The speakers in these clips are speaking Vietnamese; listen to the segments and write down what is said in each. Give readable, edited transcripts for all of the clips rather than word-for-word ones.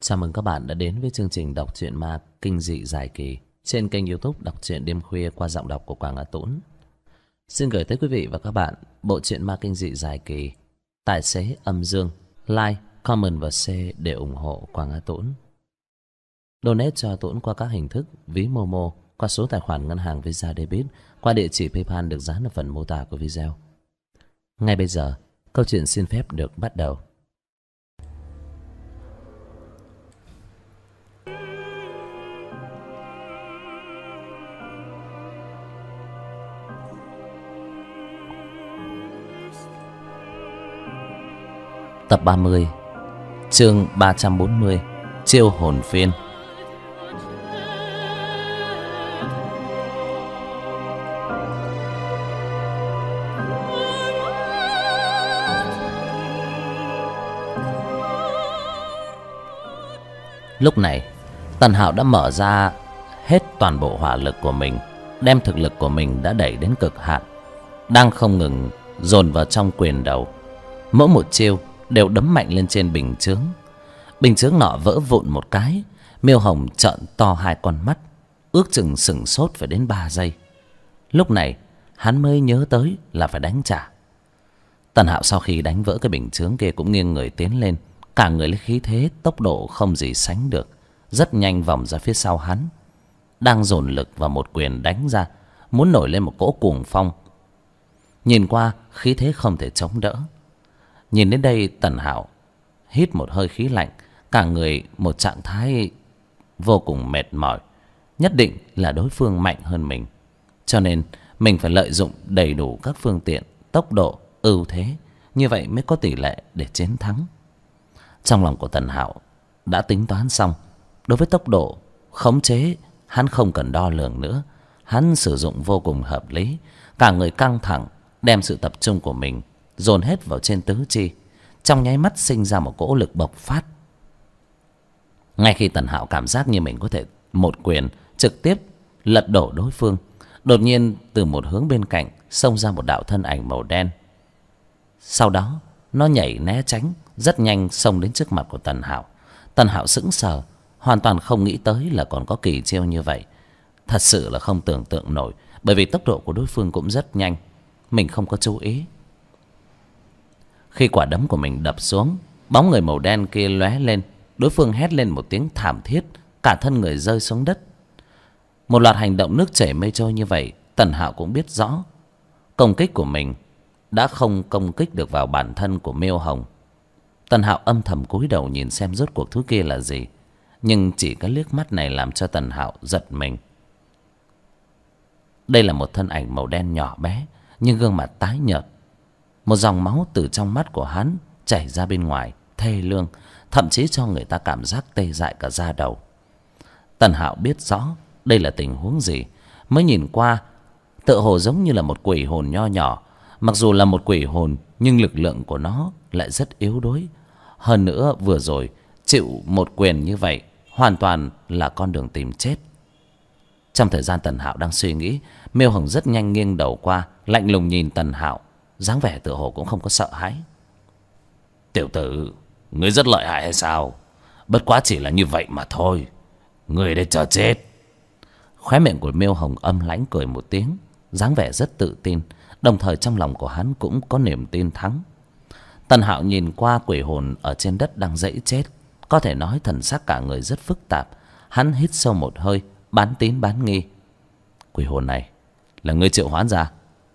Chào mừng các bạn đã đến với chương trình đọc truyện ma kinh dị dài kỳ trên kênh YouTube Đọc truyện đêm khuya qua giọng đọc của Quảng Á Tũng. Xin gửi tới quý vị và các bạn bộ truyện ma kinh dị dài kỳ Tài xế âm dương. Like, comment và share để ủng hộ Quảng Á Tũng. Donate cho Tũng qua các hình thức ví Momo, qua số tài khoản ngân hàng Visa Debit, qua địa chỉ PayPal được dán ở phần mô tả của video. Ngay bây giờ, câu chuyện xin phép được bắt đầu. Tập 30, chương 340, chiêu hồn phiên. Lúc này, Tần Hạo đã mở ra hết toàn bộ hỏa lực của mình, đem thực lực của mình đã đẩy đến cực hạn, đang không ngừng dồn vào trong quyền đầu. Mỗi một chiêu đều đấm mạnh lên trên bình chướng. Bình chướng nọ vỡ vụn một cái, Miêu Hồng trợn to hai con mắt, ước chừng sửng sốt phải đến 3 giây. Lúc này hắn mới nhớ tới là phải đánh trả. Tần Hạo sau khi đánh vỡ cái bình chướng kia cũng nghiêng người tiến lên, cả người lấy khí thế tốc độ không gì sánh được, rất nhanh vòng ra phía sau hắn, đang dồn lực vào một quyền đánh ra, muốn nổi lên một cỗ cuồng phong. Nhìn qua khí thế không thể chống đỡ. Nhìn đến đây, Tần Hạo hít một hơi khí lạnh, cả người một trạng thái vô cùng mệt mỏi. Nhất định là đối phương mạnh hơn mình, cho nên mình phải lợi dụng đầy đủ các phương tiện, tốc độ, ưu thế, như vậy mới có tỷ lệ để chiến thắng. Trong lòng của Tần Hạo đã tính toán xong, đối với tốc độ khống chế hắn không cần đo lường nữa. Hắn sử dụng vô cùng hợp lý, cả người căng thẳng, đem sự tập trung của mình dồn hết vào trên tứ chi, trong nháy mắt sinh ra một cỗ lực bộc phát. Ngay khi Tần Hạo cảm giác như mình có thể một quyền trực tiếp lật đổ đối phương, đột nhiên từ một hướng bên cạnh xông ra một đạo thân ảnh màu đen. Sau đó nó nhảy né tránh, rất nhanh xông đến trước mặt của Tần Hạo. Tần Hạo sững sờ, hoàn toàn không nghĩ tới là còn có kỳ chiêu như vậy. Thật sự là không tưởng tượng nổi, bởi vì tốc độ của đối phương cũng rất nhanh, mình không có chú ý. Khi quả đấm của mình đập xuống, bóng người màu đen kia lóe lên, đối phương hét lên một tiếng thảm thiết, cả thân người rơi xuống đất. Một loạt hành động nước chảy mây trôi như vậy, Tần Hạo cũng biết rõ công kích của mình đã không công kích được vào bản thân của Miêu Hồng. Tần Hạo âm thầm cúi đầu nhìn xem rốt cuộc thứ kia là gì, nhưng chỉ cái liếc mắt này làm cho Tần Hạo giật mình. Đây là một thân ảnh màu đen nhỏ bé, nhưng gương mặt tái nhợt. Một dòng máu từ trong mắt của hắn chảy ra bên ngoài, thê lương, thậm chí cho người ta cảm giác tê dại cả da đầu. Tần Hạo biết rõ đây là tình huống gì, mới nhìn qua tựa hồ giống như là một quỷ hồn nho nhỏ. Mặc dù là một quỷ hồn, nhưng lực lượng của nó lại rất yếu đuối. Hơn nữa vừa rồi chịu một quyền như vậy, hoàn toàn là con đường tìm chết. Trong thời gian Tần Hạo đang suy nghĩ, Miêu Hồng rất nhanh nghiêng đầu qua, lạnh lùng nhìn Tần Hạo, dáng vẻ tựa hồ cũng không có sợ hãi. Tiểu tử, ngươi rất lợi hại hay sao? Bất quá chỉ là như vậy mà thôi, ngươi đây chờ chết. Khóe miệng của Miêu Hồng âm lãnh cười một tiếng, dáng vẻ rất tự tin, đồng thời trong lòng của hắn cũng có niềm tin thắng. Tần Hạo nhìn qua quỷ hồn ở trên đất đang dãy chết, có thể nói thần sắc cả người rất phức tạp. Hắn hít sâu một hơi, bán tín bán nghi. Quỷ hồn này là ngươi triệu hoán ra?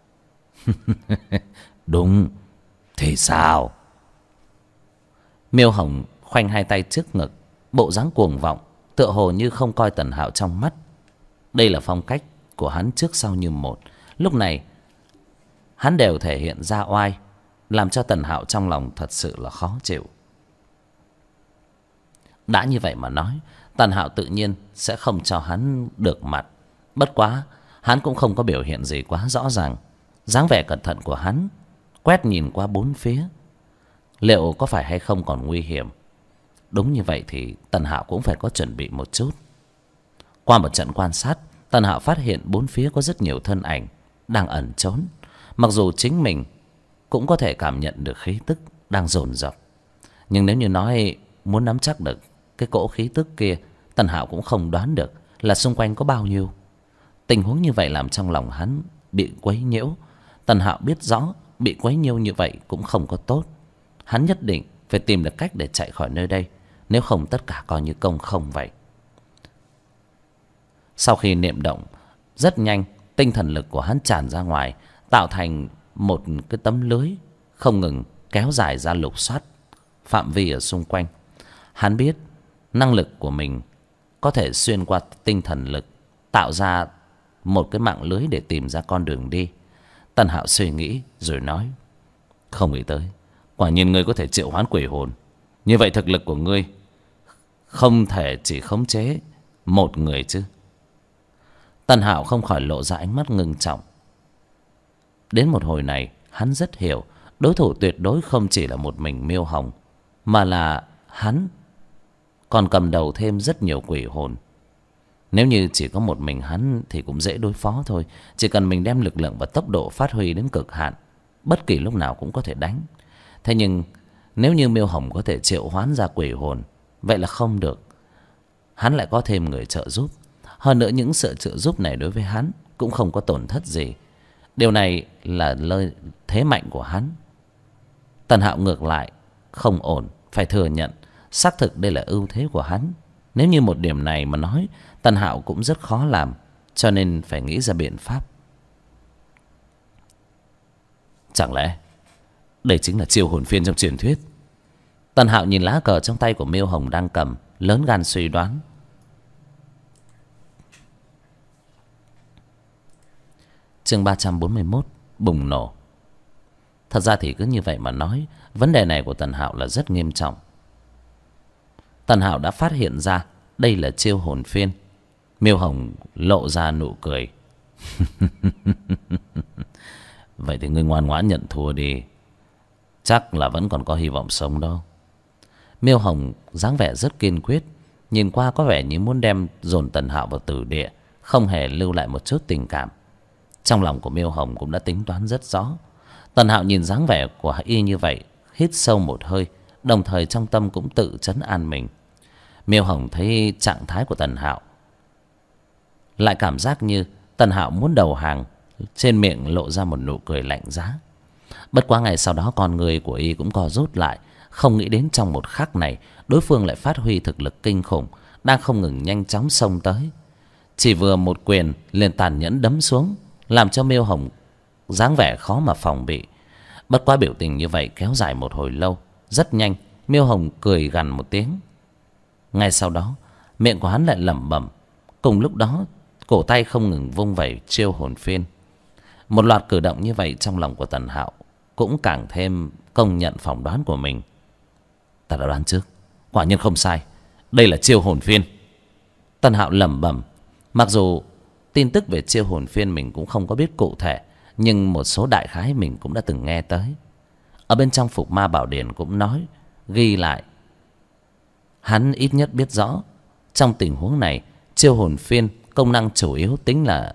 Đúng. Thì sao? Miêu Hồng khoanh hai tay trước ngực, bộ dáng cuồng vọng, tựa hồ như không coi Tần Hạo trong mắt. Đây là phong cách của hắn trước sau như một. Lúc này hắn đều thể hiện ra oai, làm cho Tần Hạo trong lòng thật sự là khó chịu. Đã như vậy mà nói, Tần Hạo tự nhiên sẽ không cho hắn được mặt. Bất quá hắn cũng không có biểu hiện gì quá rõ ràng. Dáng vẻ cẩn thận của hắn quét nhìn qua bốn phía, liệu có phải hay không còn nguy hiểm. Đúng như vậy thì Tần Hạo cũng phải có chuẩn bị một chút. Qua một trận quan sát, Tần Hạo phát hiện bốn phía có rất nhiều thân ảnh đang ẩn trốn. Mặc dù chính mình cũng có thể cảm nhận được khí tức đang dồn dập, nhưng nếu như nói muốn nắm chắc được cái cỗ khí tức kia, Tần Hạo cũng không đoán được là xung quanh có bao nhiêu. Tình huống như vậy làm trong lòng hắn bị quấy nhiễu. Tần Hạo biết rõ bị quấy nhiễu như vậy cũng không có tốt. Hắn nhất định phải tìm được cách để chạy khỏi nơi đây, nếu không tất cả coi như công không vậy. Sau khi niệm động, rất nhanh tinh thần lực của hắn tràn ra ngoài, tạo thành một cái tấm lưới không ngừng kéo dài ra lục soát phạm vi ở xung quanh. Hắn biết năng lực của mình có thể xuyên qua tinh thần lực, tạo ra một cái mạng lưới để tìm ra con đường đi. Tần Hạo suy nghĩ rồi nói: không nghĩ tới, quả nhiên ngươi có thể triệu hoán quỷ hồn. Như vậy thực lực của ngươi không thể chỉ khống chế một người chứ? Tần Hạo không khỏi lộ ra ánh mắt ngưng trọng. Đến một hồi này, hắn rất hiểu đối thủ tuyệt đối không chỉ là một mình Miêu Hồng, mà là hắn còn cầm đầu thêm rất nhiều quỷ hồn. Nếu như chỉ có một mình hắn thì cũng dễ đối phó thôi. Chỉ cần mình đem lực lượng và tốc độ phát huy đến cực hạn, bất kỳ lúc nào cũng có thể đánh. Thế nhưng nếu như Miêu Hồng có thể triệu hoán ra quỷ hồn, vậy là không được. Hắn lại có thêm người trợ giúp. Hơn nữa những sự trợ giúp này đối với hắn cũng không có tổn thất gì. Điều này là lợi thế mạnh của hắn. Tần Hạo ngược lại không ổn, phải thừa nhận xác thực đây là ưu thế của hắn. Nếu như một điểm này mà nói, Tần Hạo cũng rất khó làm, cho nên phải nghĩ ra biện pháp. Chẳng lẽ đây chính là chiêu hồn phiên trong truyền thuyết? Tần Hạo nhìn lá cờ trong tay của Miêu Hồng đang cầm, lớn gan suy đoán. Chương 341 bùng nổ. Thật ra thì cứ như vậy mà nói, vấn đề này của Tần Hạo là rất nghiêm trọng. Tần Hạo đã phát hiện ra đây là chiêu hồn phiên. Miêu Hồng lộ ra nụ cười. Vậy thì ngươi ngoan ngoãn nhận thua đi, chắc là vẫn còn có hy vọng sống đâu. Miêu Hồng dáng vẻ rất kiên quyết, nhìn qua có vẻ như muốn đem dồn Tần Hạo vào tử địa, không hề lưu lại một chút tình cảm. Trong lòng của Miêu Hồng cũng đã tính toán rất rõ. Tần Hạo nhìn dáng vẻ của y như vậy, hít sâu một hơi, đồng thời trong tâm cũng tự trấn an mình. Miêu Hồng thấy trạng thái của Tần Hạo, lại cảm giác như Tần Hạo muốn đầu hàng, trên miệng lộ ra một nụ cười lạnh giá. Bất quá ngày sau đó con người của y cũng co rút lại, không nghĩ đến trong một khắc này đối phương lại phát huy thực lực kinh khủng, đang không ngừng nhanh chóng xông tới. Chỉ vừa một quyền liền tàn nhẫn đấm xuống, làm cho Miêu Hồng dáng vẻ khó mà phòng bị. Bất quá biểu tình như vậy kéo dài một hồi lâu, rất nhanh Miêu Hồng cười gằn một tiếng. Ngay sau đó miệng của hắn lại lẩm bẩm, cùng lúc đó cổ tay không ngừng vung vẩy chiêu hồn phiên. Một loạt cử động như vậy trong lòng của Tần Hạo cũng càng thêm công nhận phỏng đoán của mình. Ta đã đoán trước, quả nhiên không sai, đây là chiêu hồn phiên. Tần Hạo lẩm bẩm. Mặc dù tin tức về chiêu hồn phiên mình cũng không có biết cụ thể, nhưng một số đại khái mình cũng đã từng nghe tới. Ở bên trong Phục Ma Bảo Điển cũng nói, ghi lại. Hắn ít nhất biết rõ trong tình huống này, chiêu hồn phiên công năng chủ yếu tính là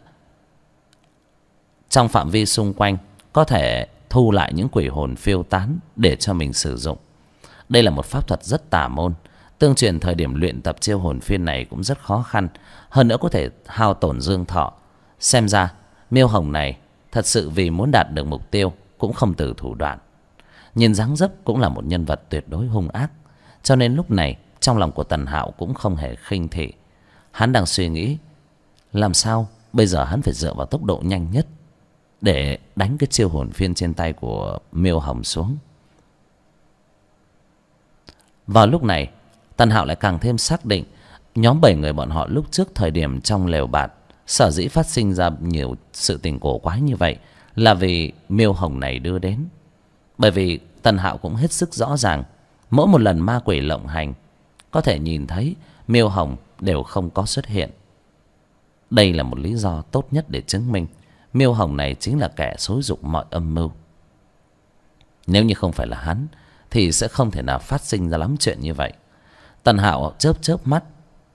trong phạm vi xung quanh có thể thu lại những quỷ hồn phiêu tán để cho mình sử dụng. Đây là một pháp thuật rất tà môn, tương truyền thời điểm luyện tập chiêu hồn phiên này cũng rất khó khăn, hơn nữa có thể hao tổn dương thọ. Xem ra Miêu Hồng này thật sự vì muốn đạt được mục tiêu cũng không từ thủ đoạn. Nhìn dáng dấp cũng là một nhân vật tuyệt đối hung ác, cho nên lúc này trong lòng của Tần Hạo cũng không hề khinh thị. Hắn đang suy nghĩ làm sao bây giờ hắn phải dựa vào tốc độ nhanh nhất để đánh cái chiêu hồn phiên trên tay của Miêu Hồng xuống. Vào lúc này Tần Hạo lại càng thêm xác định nhóm 7 người bọn họ lúc trước thời điểm trong lều bạt sở dĩ phát sinh ra nhiều sự tình cổ quái như vậy là vì Miêu Hồng này đưa đến. Bởi vì Tần Hạo cũng hết sức rõ ràng, mỗi một lần ma quỷ lộng hành có thể nhìn thấy Miêu Hồng đều không có xuất hiện. Đây là một lý do tốt nhất để chứng minh Miêu Hồng này chính là kẻ xúi giục mọi âm mưu. Nếu như không phải là hắn thì sẽ không thể nào phát sinh ra lắm chuyện như vậy. Tần Hạo chớp chớp mắt,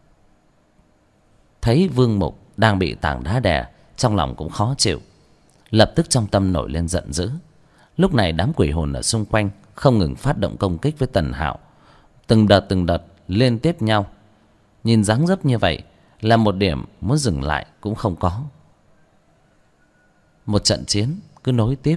thấy Vương Mục đang bị tảng đá đè, trong lòng cũng khó chịu, lập tức trong tâm nổi lên giận dữ. Lúc này đám quỷ hồn ở xung quanh không ngừng phát động công kích với Tần Hạo, từng đợt liên tiếp nhau. Nhìn dáng dấp như vậy là một điểm muốn dừng lại cũng không có. Một trận chiến cứ nối tiếp.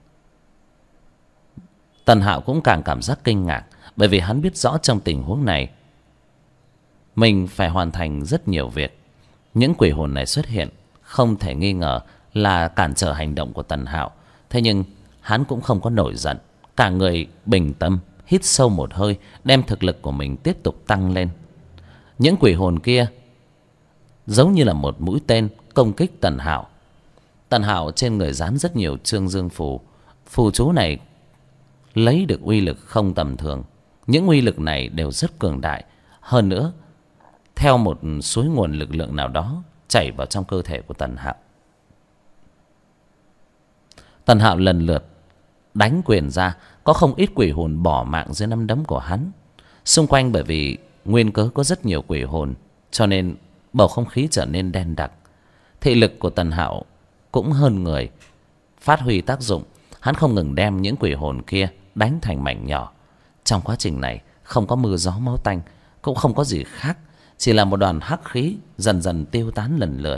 Tần Hạo cũng càng cảm giác kinh ngạc, bởi vì hắn biết rõ trong tình huống này mình phải hoàn thành rất nhiều việc. Những quỷ hồn này xuất hiện không thể nghi ngờ là cản trở hành động của Tần Hạo. Thế nhưng hắn cũng không có nổi giận, cả người bình tâm, hít sâu một hơi, đem thực lực của mình tiếp tục tăng lên. Những quỷ hồn kia giống như là một mũi tên công kích Tần Hạo. Tần Hạo trên người dán rất nhiều trương dương phù. Phù chú này lấy được uy lực không tầm thường. Những uy lực này đều rất cường đại. Hơn nữa, theo một suối nguồn lực lượng nào đó chảy vào trong cơ thể của Tần Hạo. Tần Hạo lần lượt đánh quyền ra, có không ít quỷ hồn bỏ mạng dưới nắm đấm của hắn. Xung quanh bởi vì nguyên cớ có rất nhiều quỷ hồn, cho nên bầu không khí trở nên đen đặc. Thị lực của Tần Hạo cũng hơn người, phát huy tác dụng. Hắn không ngừng đem những quỷ hồn kia đánh thành mảnh nhỏ. Trong quá trình này không có mưa gió máu tanh, cũng không có gì khác, chỉ là một đoàn hắc khí dần dần tiêu tán lần lượt.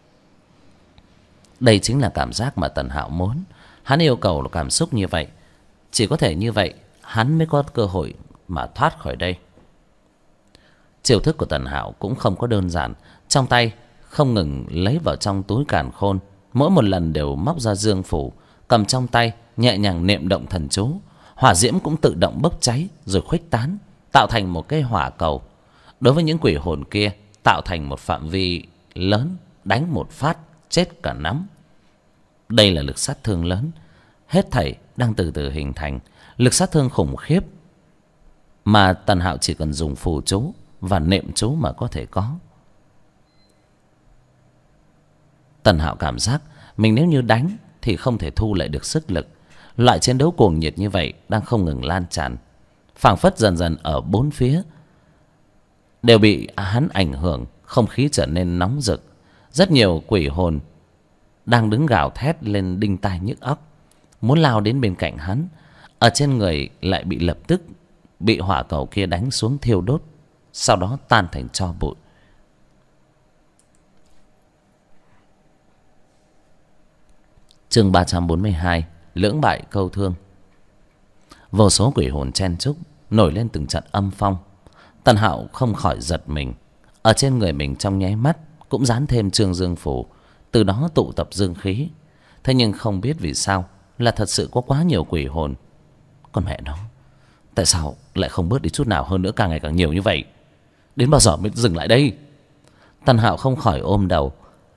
Đây chính là cảm giác mà Tần Hạo muốn. Hắn yêu cầu là cảm xúc như vậy. Chỉ có thể như vậy hắn mới có cơ hội mà thoát khỏi đây. Chiêu thức của Tần Hạo cũng không có đơn giản. Trong tay không ngừng lấy vào trong túi càn khôn, mỗi một lần đều móc ra dương phủ, cầm trong tay nhẹ nhàng niệm động thần chú. Hỏa diễm cũng tự động bốc cháy rồi khuếch tán, tạo thành một cái hỏa cầu. Đối với những quỷ hồn kia, tạo thành một phạm vi lớn, đánh một phát chết cả nắm. Đây là lực sát thương lớn, hết thảy đang từ từ hình thành. Lực sát thương khủng khiếp mà Tần Hạo chỉ cần dùng phù chú và niệm chú mà có thể có. Tần Hạo cảm giác mình nếu như đánh thì không thể thu lại được sức lực. Loại chiến đấu cuồng nhiệt như vậy đang không ngừng lan tràn, phảng phất dần dần ở bốn phía đều bị hắn ảnh hưởng. Không khí trở nên nóng rực. Rất nhiều quỷ hồn đang đứng gào thét lên đinh tai nhức óc, muốn lao đến bên cạnh hắn. Ở trên người lại bị lập tức bị hỏa cầu kia đánh xuống thiêu đốt, sau đó tan thành tro bụi. Chương 342, lưỡng bại câu thương. Vô số quỷ hồn chen chúc, nổi lên từng trận âm phong. Tần Hạo không khỏi giật mình. Ở trên người mình trong nháy mắt cũng dán thêm trương dương phủ, từ đó tụ tập dương khí. Thế nhưng không biết vì sao là thật sự có quá nhiều quỷ hồn. Con mẹ nó, tại sao lại không bớt đi chút nào, hơn nữa càng ngày càng nhiều như vậy? Đến bao giờ mới dừng lại đây? Tần Hạo không khỏi ôm đầu,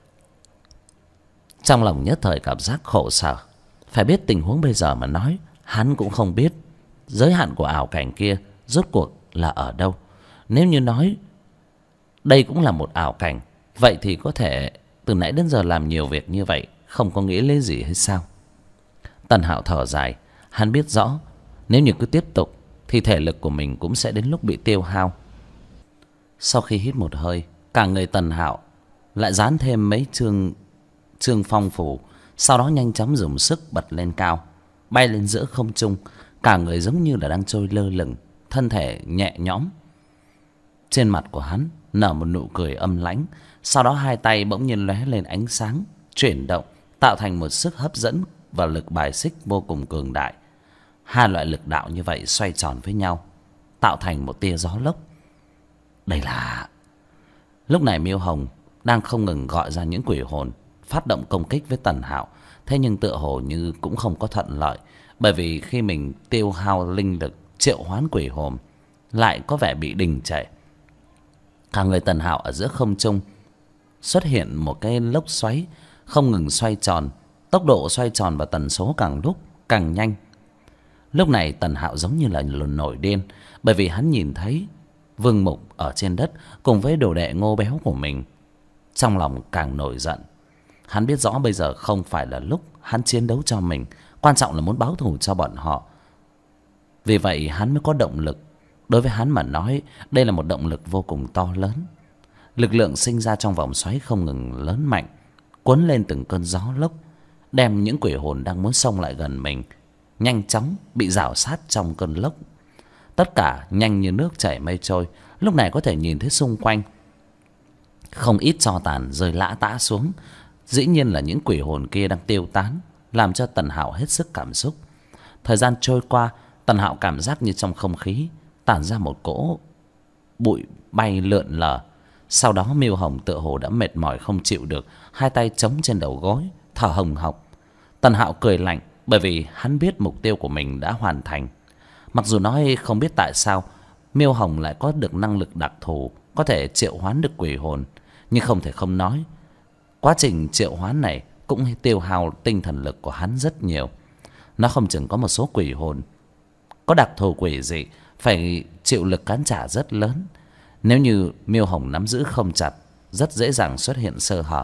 trong lòng nhất thời cảm giác khổ sở. Phải biết tình huống bây giờ mà nói, hắn cũng không biết giới hạn của ảo cảnh kia rốt cuộc là ở đâu. Nếu như nói đây cũng là một ảo cảnh, vậy thì có thể từ nãy đến giờ làm nhiều việc như vậy không có nghĩa lý gì hay sao? Tần Hạo thở dài. Hắn biết rõ nếu như cứ tiếp tục thì thể lực của mình cũng sẽ đến lúc bị tiêu hao. Sau khi hít một hơi, cả người Tần Hạo lại dán thêm mấy chương phong phủ, sau đó nhanh chóng dùng sức bật lên cao, bay lên giữa không trung. Cả người giống như là đang trôi lơ lửng, thân thể nhẹ nhõm. Trên mặt của hắn nở một nụ cười âm lãnh, sau đó hai tay bỗng nhiên lóe lên ánh sáng, chuyển động, tạo thành một sức hấp dẫn và lực bài xích vô cùng cường đại. Hai loại lực đạo như vậy xoay tròn với nhau, tạo thành một tia gió lốc. Đây là... Lúc này Miêu Hồng đang không ngừng gọi ra những quỷ hồn phát động công kích với Tần Hạo. Thế nhưng tựa hồ như cũng không có thuận lợi, bởi vì khi mình tiêu hao linh lực triệu hoán quỷ hồn lại có vẻ bị đình trệ. Cả người Tần Hạo ở giữa không trung xuất hiện một cái lốc xoáy không ngừng xoay tròn, tốc độ xoay tròn và tần số càng lúc càng nhanh. Lúc này Tần Hạo giống như là nổi điên, bởi vì hắn nhìn thấy Vương Mục ở trên đất cùng với đồ đệ Ngô Béo của mình. Trong lòng càng nổi giận. Hắn biết rõ bây giờ không phải là lúc hắn chiến đấu cho mình, quan trọng là muốn báo thù cho bọn họ. Vì vậy hắn mới có động lực. Đối với hắn mà nói, đây là một động lực vô cùng to lớn. Lực lượng sinh ra trong vòng xoáy không ngừng lớn mạnh, cuốn lên từng cơn gió lốc, đem những quỷ hồn đang muốn xông lại gần mình nhanh chóng bị rào sát trong cơn lốc. Tất cả nhanh như nước chảy mây trôi. Lúc này có thể nhìn thấy xung quanh không ít tro tàn rơi lã tã xuống. Dĩ nhiên là những quỷ hồn kia đang tiêu tán, làm cho Tần Hạo hết sức cảm xúc. Thời gian trôi qua, Tần Hạo cảm giác như trong không khí tản ra một cỗ bụi bay lượn lờ. Sau đó Miêu Hồng tựa hồ đã mệt mỏi không chịu được, hai tay chống trên đầu gối, thở hồng hộc. Tần Hạo cười lạnh, bởi vì hắn biết mục tiêu của mình đã hoàn thành. Mặc dù nói không biết tại sao Miêu Hồng lại có được năng lực đặc thù, có thể triệu hoán được quỷ hồn, nhưng không thể không nói, quá trình triệu hoán này cũng tiêu hao tinh thần lực của hắn rất nhiều. Nó không chừng có một số quỷ hồn có đặc thù quỷ dị, phải chịu lực cắn trả rất lớn. Nếu như Miêu Hồng nắm giữ không chặt, rất dễ dàng xuất hiện sơ hở.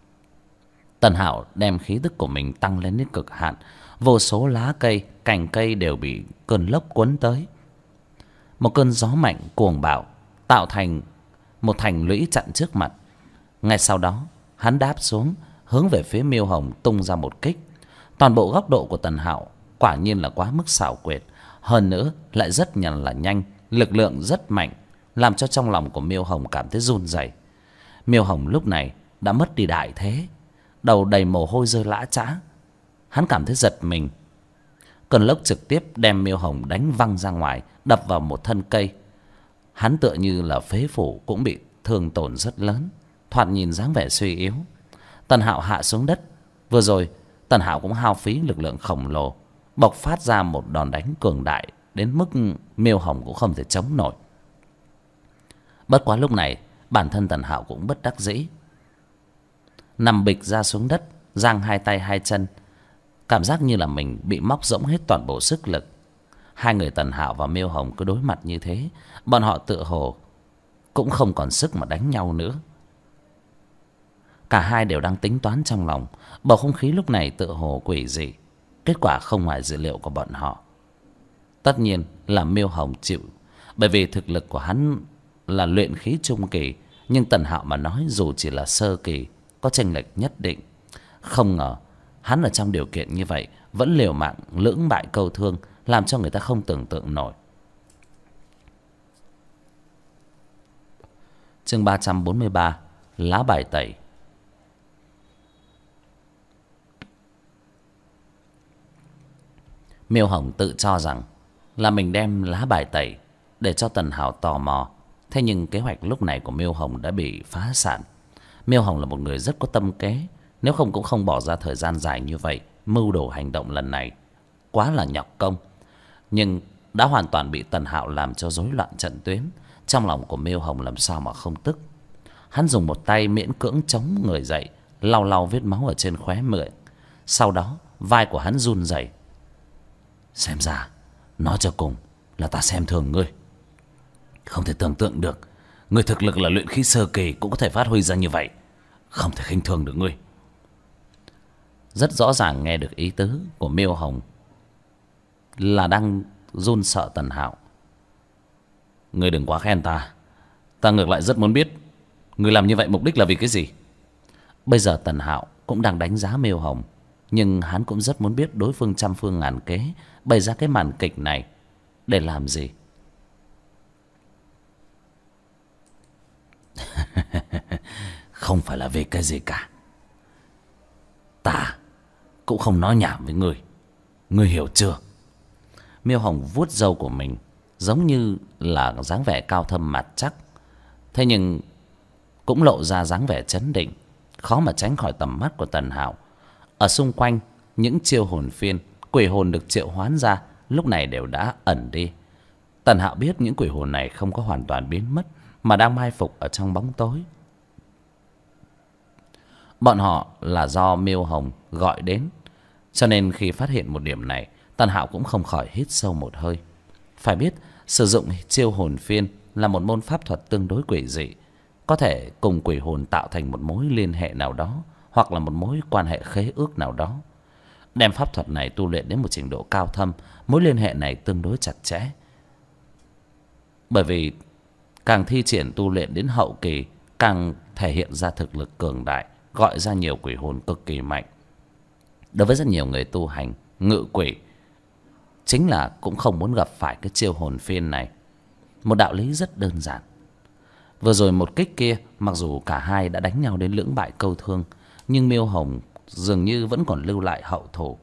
Tần Hạo đem khí tức của mình tăng lên đến cực hạn. Vô số lá cây, cành cây đều bị cơn lốc cuốn tới. Một cơn gió mạnh cuồng bạo tạo thành một thành lũy chặn trước mặt. Ngay sau đó, hắn đáp xuống, hướng về phía Miêu Hồng tung ra một kích. Toàn bộ góc độ của Tần Hạo quả nhiên là quá mức xảo quyệt, hơn nữa lại rất nhanh, lực lượng rất mạnh, làm cho trong lòng của Miêu Hồng cảm thấy run rẩy. Miêu Hồng lúc này đã mất đi đại thế, đầu đầy mồ hôi rơi lã chã. Hắn cảm thấy giật mình. Cơn lốc trực tiếp đem Miêu Hồng đánh văng ra ngoài, đập vào một thân cây. Hắn tựa như là phế phủ cũng bị thương tổn rất lớn, thoạt nhìn dáng vẻ suy yếu. Tần Hạo hạ xuống đất. Vừa rồi Tần Hạo cũng hao phí lực lượng khổng lồ, bộc phát ra một đòn đánh cường đại đến mức Miêu Hồng cũng không thể chống nổi. Bất quá lúc này bản thân Tần Hạo cũng bất đắc dĩ, nằm bịch ra xuống đất, giang hai tay hai chân, cảm giác như là mình bị móc rỗng hết toàn bộ sức lực. Hai người Tần Hạo và Miêu Hồng cứ đối mặt như thế, bọn họ tựa hồ cũng không còn sức mà đánh nhau nữa. Cả hai đều đang tính toán trong lòng. Bầu không khí lúc này tựa hồ quỷ dị, kết quả không ngoài dự liệu của bọn họ. Tất nhiên là Miêu Hồng chịu, bởi vì thực lực của hắn là luyện khí trung kỳ, nhưng Tần Hạo mà nói dù chỉ là sơ kỳ, có chênh lệch nhất định. Không ngờ hắn ở trong điều kiện như vậy vẫn liều mạng lưỡng bại câu thương, làm cho người ta không tưởng tượng nổi. Chương 343: Lá bài tẩy. Miêu Hồng tự cho rằng là mình đem lá bài tẩy để cho Tần Hạo tò mò. Thế nhưng kế hoạch lúc này của Miêu Hồng đã bị phá sản. Miêu Hồng là một người rất có tâm kế, nếu không cũng không bỏ ra thời gian dài như vậy mưu đồ hành động lần này, quá là nhọc công. Nhưng đã hoàn toàn bị Tần Hạo làm cho rối loạn trận tuyến. Trong lòng của Miêu Hồng làm sao mà không tức. Hắn dùng một tay miễn cưỡng chống người dậy, lau lau vết máu ở trên khóe miệng. Sau đó vai của hắn run rẩy. Xem ra nói cho cùng là ta xem thường ngươi. Không thể tưởng tượng được ngươi thực lực là luyện khí sơ kỳ cũng có thể phát huy ra như vậy, không thể khinh thường được ngươi. Rất rõ ràng nghe được ý tứ của Miêu Hồng là đang run sợ Tần Hạo. Ngươi đừng quá khen ta, ta ngược lại rất muốn biết ngươi làm như vậy mục đích là vì cái gì. Bây giờ Tần Hạo cũng đang đánh giá Miêu Hồng, nhưng hắn cũng rất muốn biết đối phương trăm phương ngàn kế bày ra cái màn kịch này để làm gì. Không phải là vì cái gì cả, ta cũng không nói nhảm với ngươi, ngươi hiểu chưa? Miêu Hồng vuốt râu của mình, giống như là dáng vẻ cao thâm mặt chắc, thế nhưng cũng lộ ra dáng vẻ trấn định, khó mà tránh khỏi tầm mắt của Tần Hạo. Ở xung quanh, những chiêu hồn phiên, quỷ hồn được triệu hoán ra lúc này đều đã ẩn đi. Tần Hạo biết những quỷ hồn này không có hoàn toàn biến mất, mà đang mai phục ở trong bóng tối. Bọn họ là do Miêu Hồng gọi đến, cho nên khi phát hiện một điểm này, Tần Hạo cũng không khỏi hít sâu một hơi. Phải biết sử dụng chiêu hồn phiên là một môn pháp thuật tương đối quỷ dị, có thể cùng quỷ hồn tạo thành một mối liên hệ nào đó, hoặc là một mối quan hệ khế ước nào đó. Đem pháp thuật này tu luyện đến một trình độ cao thâm, mối liên hệ này tương đối chặt chẽ. Bởi vì càng thi triển tu luyện đến hậu kỳ, càng thể hiện ra thực lực cường đại, gọi ra nhiều quỷ hồn cực kỳ mạnh. Đối với rất nhiều người tu hành ngự quỷ, chính là cũng không muốn gặp phải cái chiêu hồn phiên này. Một đạo lý rất đơn giản. Vừa rồi một kích kia, mặc dù cả hai đã đánh nhau đến lưỡng bại câu thương, nhưng Miêu Hồng dường như vẫn còn lưu lại hậu thủ.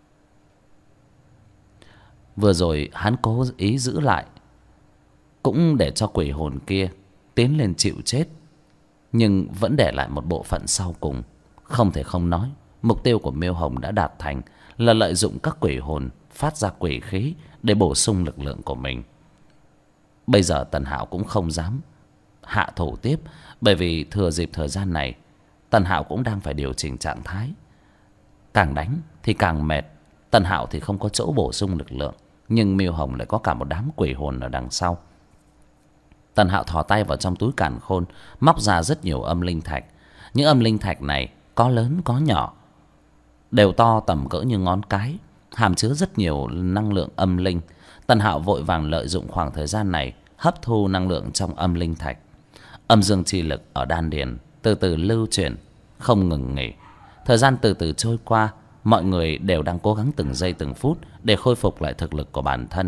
Vừa rồi hắn cố ý giữ lại, cũng để cho quỷ hồn kia tiến lên chịu chết, nhưng vẫn để lại một bộ phận sau cùng. Không thể không nói, mục tiêu của Miêu Hồng đã đạt thành, là lợi dụng các quỷ hồn phát ra quỷ khí để bổ sung lực lượng của mình. Bây giờ Tần Hạo cũng không dám hạ thủ tiếp, bởi vì thừa dịp thời gian này, Tần Hạo cũng đang phải điều chỉnh trạng thái. Càng đánh thì càng mệt. Tần Hạo thì không có chỗ bổ sung lực lượng, nhưng Miêu Hồng lại có cả một đám quỷ hồn ở đằng sau. Tần Hạo thò tay vào trong túi càn khôn, móc ra rất nhiều âm linh thạch. Những âm linh thạch này có lớn có nhỏ, đều to tầm cỡ như ngón cái, hàm chứa rất nhiều năng lượng âm linh. Tần Hạo vội vàng lợi dụng khoảng thời gian này hấp thu năng lượng trong âm linh thạch. Âm dương chi lực ở đan điền từ từ lưu chuyển, không ngừng nghỉ. Thời gian từ từ trôi qua, mọi người đều đang cố gắng từng giây từng phút để khôi phục lại thực lực của bản thân.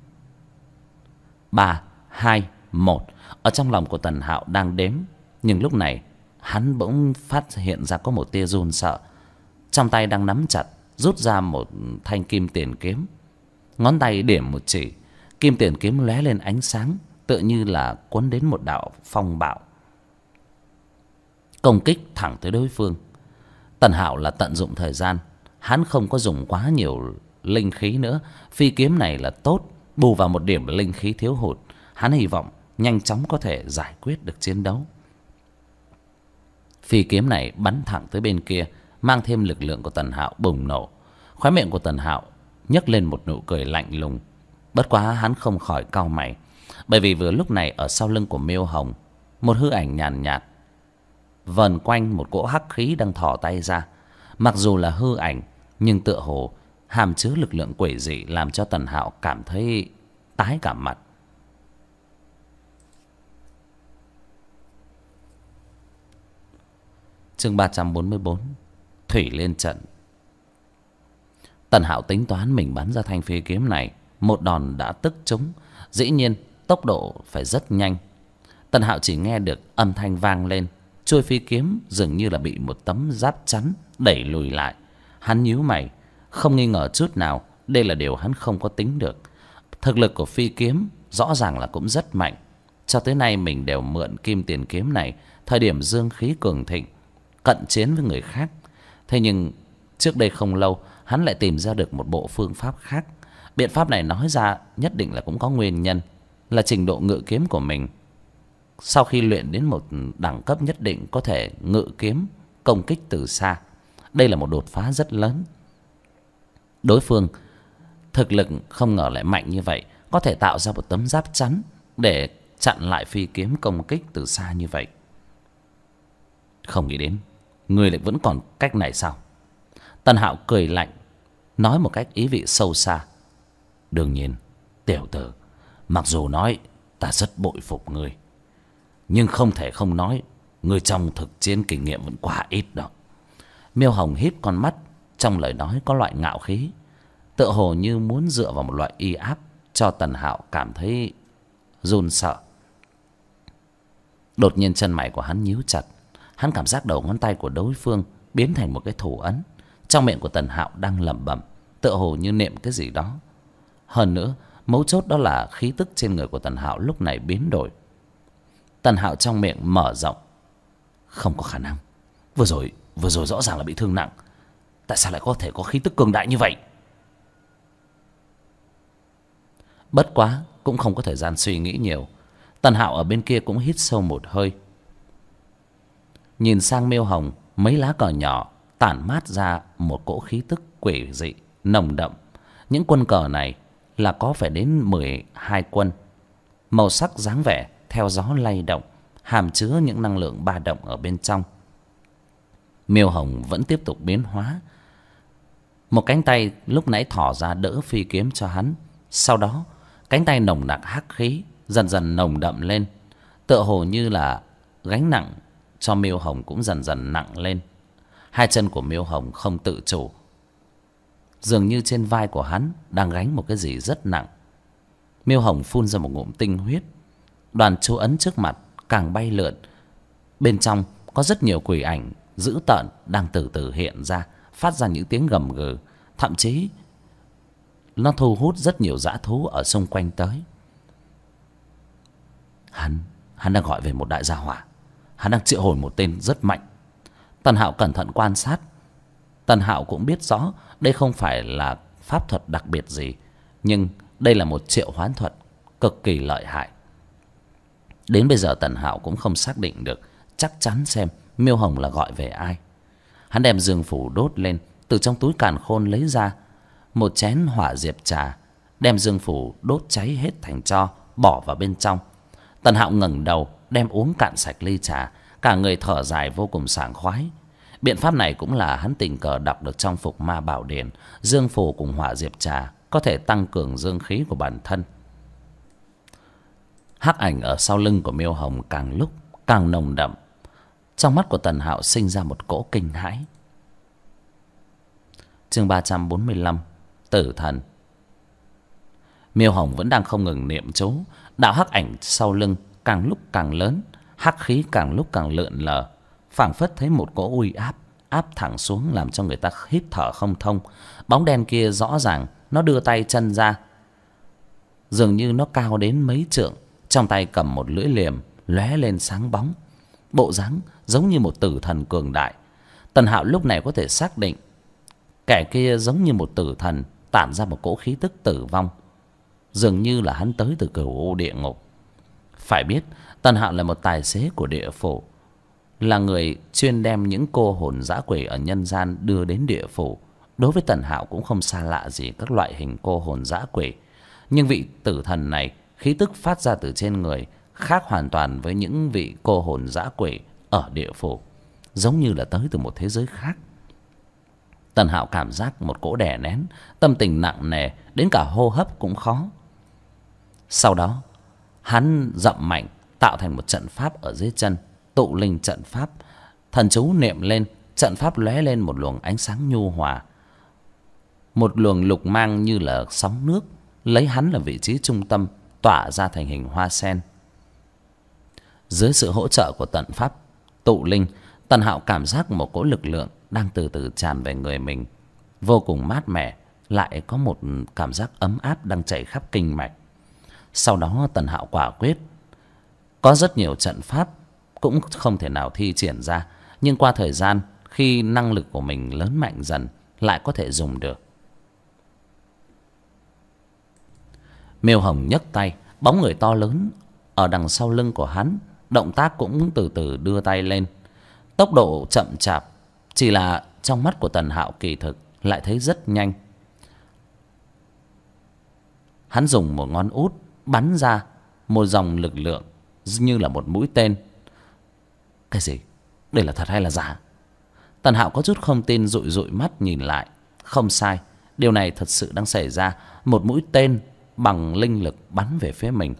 3, 2, 1. Ở trong lòng của Tần Hạo đang đếm, nhưng lúc này hắn bỗng phát hiện ra có một tia run sợ. Trong tay đang nắm chặt, rút ra một thanh kim tiền kiếm. Ngón tay điểm một chỉ, kim tiền kiếm lóe lên ánh sáng, tựa như là cuốn đến một đạo phong bạo, công kích thẳng tới đối phương. Tần Hạo là tận dụng thời gian, hắn không có dùng quá nhiều linh khí nữa. Phi kiếm này là tốt, bù vào một điểm linh khí thiếu hụt. Hắn hy vọng nhanh chóng có thể giải quyết được chiến đấu. Phi kiếm này bắn thẳng tới bên kia, mang thêm lực lượng của Tần Hạo bùng nổ. Khóe miệng của Tần Hạo nhếch lên một nụ cười lạnh lùng. Bất quá hắn không khỏi cau mày, bởi vì vừa lúc này ở sau lưng của Miêu Hồng, một hư ảnh nhàn nhạt vần quanh một cỗ hắc khí đang thò tay ra. Mặc dù là hư ảnh, nhưng tựa hồ hàm chứa lực lượng quỷ dị, làm cho Tần Hạo cảm thấy tái cả mặt. Chương 344, Thủy lên trận. Tần Hạo tính toán mình bắn ra thanh phi kiếm này, một đòn đã tức trúng, dĩ nhiên tốc độ phải rất nhanh. Tần Hạo chỉ nghe được âm thanh vang lên, chuôi phi kiếm dường như là bị một tấm giáp chắn đẩy lùi lại. Hắn nhíu mày, không nghi ngờ chút nào đây là điều hắn không có tính được. Thực lực của phi kiếm rõ ràng là cũng rất mạnh. Cho tới nay mình đều mượn kim tiền kiếm này thời điểm dương khí cường thịnh, cận chiến với người khác. Thế nhưng trước đây không lâu, hắn lại tìm ra được một bộ phương pháp khác. Biện pháp này nói ra nhất định là cũng có nguyên nhân, là trình độ ngự kiếm của mình. Sau khi luyện đến một đẳng cấp nhất định, có thể ngự kiếm công kích từ xa. Đây là một đột phá rất lớn. Đối phương thực lực không ngờ lại mạnh như vậy, có thể tạo ra một tấm giáp chắn để chặn lại phi kiếm công kích từ xa như vậy. Không nghĩ đến ngươi lại vẫn còn cách này sao? Tần Hạo cười lạnh, nói một cách ý vị sâu xa. Đương nhiên, tiểu tử, mặc dù nói ta rất bội phục ngươi, nhưng không thể không nói, ngươi trong thực chiến kinh nghiệm vẫn quá ít đó. Miêu Hồng híp con mắt, trong lời nói có loại ngạo khí, tựa hồ như muốn dựa vào một loại y áp, cho Tần Hạo cảm thấy run sợ. Đột nhiên chân mày của hắn nhíu chặt. Hắn cảm giác đầu ngón tay của đối phương biến thành một cái thủ ấn. Trong miệng của Tần Hạo đang lẩm bẩm, tựa hồ như niệm cái gì đó. Hơn nữa, mấu chốt đó là khí tức trên người của Tần Hạo lúc này biến đổi. Tần Hạo trong miệng mở rộng. Không có khả năng, vừa rồi rõ ràng là bị thương nặng, tại sao lại có thể có khí tức cường đại như vậy? Bất quá cũng không có thời gian suy nghĩ nhiều. Tần Hạo ở bên kia cũng hít sâu một hơi, nhìn sang Miêu Hồng. Mấy lá cờ nhỏ tản mát ra một cỗ khí tức quỷ dị nồng đậm. Những quân cờ này là có phải đến 12 quân, màu sắc dáng vẻ theo gió lay động, hàm chứa những năng lượng ba động ở bên trong. Miêu Hồng vẫn tiếp tục biến hóa. Một cánh tay lúc nãy thỏ ra đỡ phi kiếm cho hắn, sau đó cánh tay nồng nặc hắc khí dần dần nồng đậm lên, tựa hồ như là gánh nặng cho Miêu Hồng cũng dần dần nặng lên. Hai chân của Miêu Hồng không tự chủ dường như trên vai của hắn đang gánh một cái gì rất nặng. Miêu Hồng phun ra một ngụm tinh huyết. Đoàn chú ấn trước mặt càng bay lượn. Bên trong có rất nhiều quỷ ảnh dữ tợn đang từ từ hiện ra, phát ra những tiếng gầm gừ. Thậm chí nó thu hút rất nhiều dã thú ở xung quanh tới. Hắn đang gọi về một đại gia hỏa. Hắn đang triệu hồi một tên rất mạnh. Tần Hạo cẩn thận quan sát. Tần Hạo cũng biết rõ đây không phải là pháp thuật đặc biệt gì, nhưng đây là một triệu hoán thuật cực kỳ lợi hại. Đến bây giờ Tần Hạo cũng không xác định được chắc chắn xem Miêu Hồng là gọi về ai. Hắn đem dương phủ đốt lên, từ trong túi càn khôn lấy ra một chén hỏa diệp trà, đem dương phủ đốt cháy hết thành tro, bỏ vào bên trong. Tần Hạo ngẩng đầu đem uống cạn sạch ly trà, cả người thở dài vô cùng sảng khoái. Biện pháp này cũng là hắn tình cờ đọc được trong Phục Ma Bảo Điển. Dương phủ cùng hỏa diệp trà có thể tăng cường dương khí của bản thân. Hắc ảnh ở sau lưng của Miêu Hồng càng lúc càng nồng đậm. Trong mắt của Tần Hạo sinh ra một cỗ kinh hãi. Chương 345 Tử Thần. Miêu Hồng vẫn đang không ngừng niệm chú. Đạo hắc ảnh sau lưng càng lúc càng lớn, hắc khí càng lúc càng lượn lờ, phảng phất thấy một cỗ uy áp áp thẳng xuống, làm cho người ta hít thở không thông. Bóng đen kia rõ ràng nó đưa tay chân ra, dường như nó cao đến mấy trượng, trong tay cầm một lưỡi liềm lóe lên sáng bóng, bộ dáng giống như một tử thần cường đại. Tần Hạo lúc này có thể xác định kẻ kia giống như một tử thần, tản ra một cỗ khí tức tử vong, dường như là hắn tới từ cửu u địa ngục. Phải biết Tần Hạo là một tài xế của địa phủ, là người chuyên đem những cô hồn dã quỷ ở nhân gian đưa đến địa phủ. Đối với Tần Hạo cũng không xa lạ gì các loại hình cô hồn dã quỷ, nhưng vị tử thần này khí tức phát ra từ trên người khác hoàn toàn với những vị cô hồn dã quỷ ở địa phủ, giống như là tới từ một thế giới khác. Tần Hạo cảm giác một cỗ đè nén, tâm tình nặng nề đến cả hô hấp cũng khó. Sau đó hắn dậm mạnh tạo thành một trận pháp ở dưới chân, tụ linh trận pháp. Thần chú niệm lên, trận pháp lóe lên một luồng ánh sáng nhu hòa, một luồng lục mang như là sóng nước, lấy hắn là vị trí trung tâm, tỏa ra thành hình hoa sen. Dưới sự hỗ trợ của trận pháp tụ linh, Tần Hạo cảm giác một cỗ lực lượng đang từ từ tràn về người mình, vô cùng mát mẻ, lại có một cảm giác ấm áp đang chảy khắp kinh mạch. Sau đó Tần Hạo quả quyết, có rất nhiều trận pháp cũng không thể nào thi triển ra, nhưng qua thời gian khi năng lực của mình lớn mạnh dần lại có thể dùng được. Miêu Hồng nhấc tay, bóng người to lớn ở đằng sau lưng của hắn, động tác cũng từ từ đưa tay lên, tốc độ chậm chạp, chỉ là trong mắt của Tần Hạo kỳ thực lại thấy rất nhanh. Hắn dùng một ngón út bắn ra một dòng lực lượng như là một mũi tên. Cái gì? Đây là thật hay là giả? Tần Hạo có chút không tin, dụi dụi mắt nhìn lại. Không sai, điều này thật sự đang xảy ra. Một mũi tên bằng linh lực bắn về phía mình.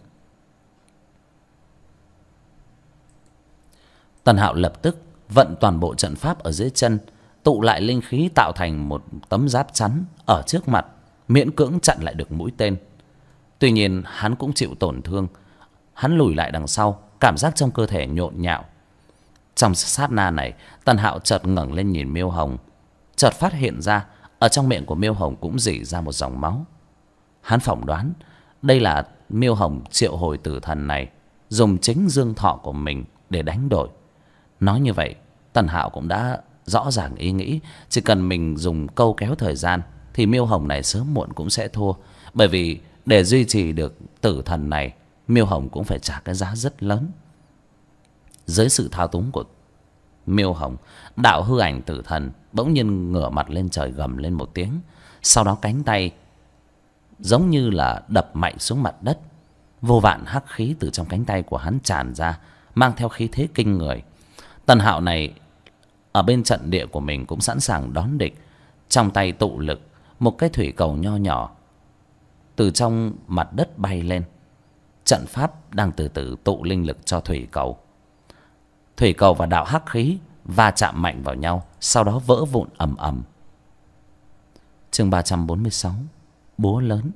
Tần Hạo lập tức vận toàn bộ trận pháp ở dưới chân, tụ lại linh khí tạo thành một tấm giáp chắn ở trước mặt, miễn cưỡng chặn lại được mũi tên. Tuy nhiên hắn cũng chịu tổn thương. Hắn lùi lại đằng sau, cảm giác trong cơ thể nhộn nhạo. Trong sát na này, Tần Hạo chợt ngẩng lên nhìn Miêu Hồng, chợt phát hiện ra ở trong miệng của Miêu Hồng cũng rỉ ra một dòng máu. Hắn phỏng đoán đây là Miêu Hồng triệu hồi tử thần này dùng chính dương thọ của mình để đánh đổi. Nói như vậy, Tần Hạo cũng đã rõ ràng ý nghĩ, chỉ cần mình dùng câu kéo thời gian thì Miêu Hồng này sớm muộn cũng sẽ thua. Bởi vì để duy trì được tử thần này, Miêu Hồng cũng phải trả cái giá rất lớn. Dưới sự thao túng của Miêu Hồng, đạo hư ảnh tử thần bỗng nhiên ngửa mặt lên trời gầm lên một tiếng. Sau đó cánh tay giống như là đập mạnh xuống mặt đất. Vô vạn hắc khí từ trong cánh tay của hắn tràn ra, mang theo khí thế kinh người. Tần Hạo này ở bên trận địa của mình cũng sẵn sàng đón địch. Trong tay tụ lực, một cái thủy cầu nho nhỏ từ trong mặt đất bay lên. Trận pháp đang từ từ tụ linh lực cho thủy cầu. Thủy cầu và đạo hắc khí va chạm mạnh vào nhau, sau đó vỡ vụn ầm ầm. Chương 346. Búa lớn.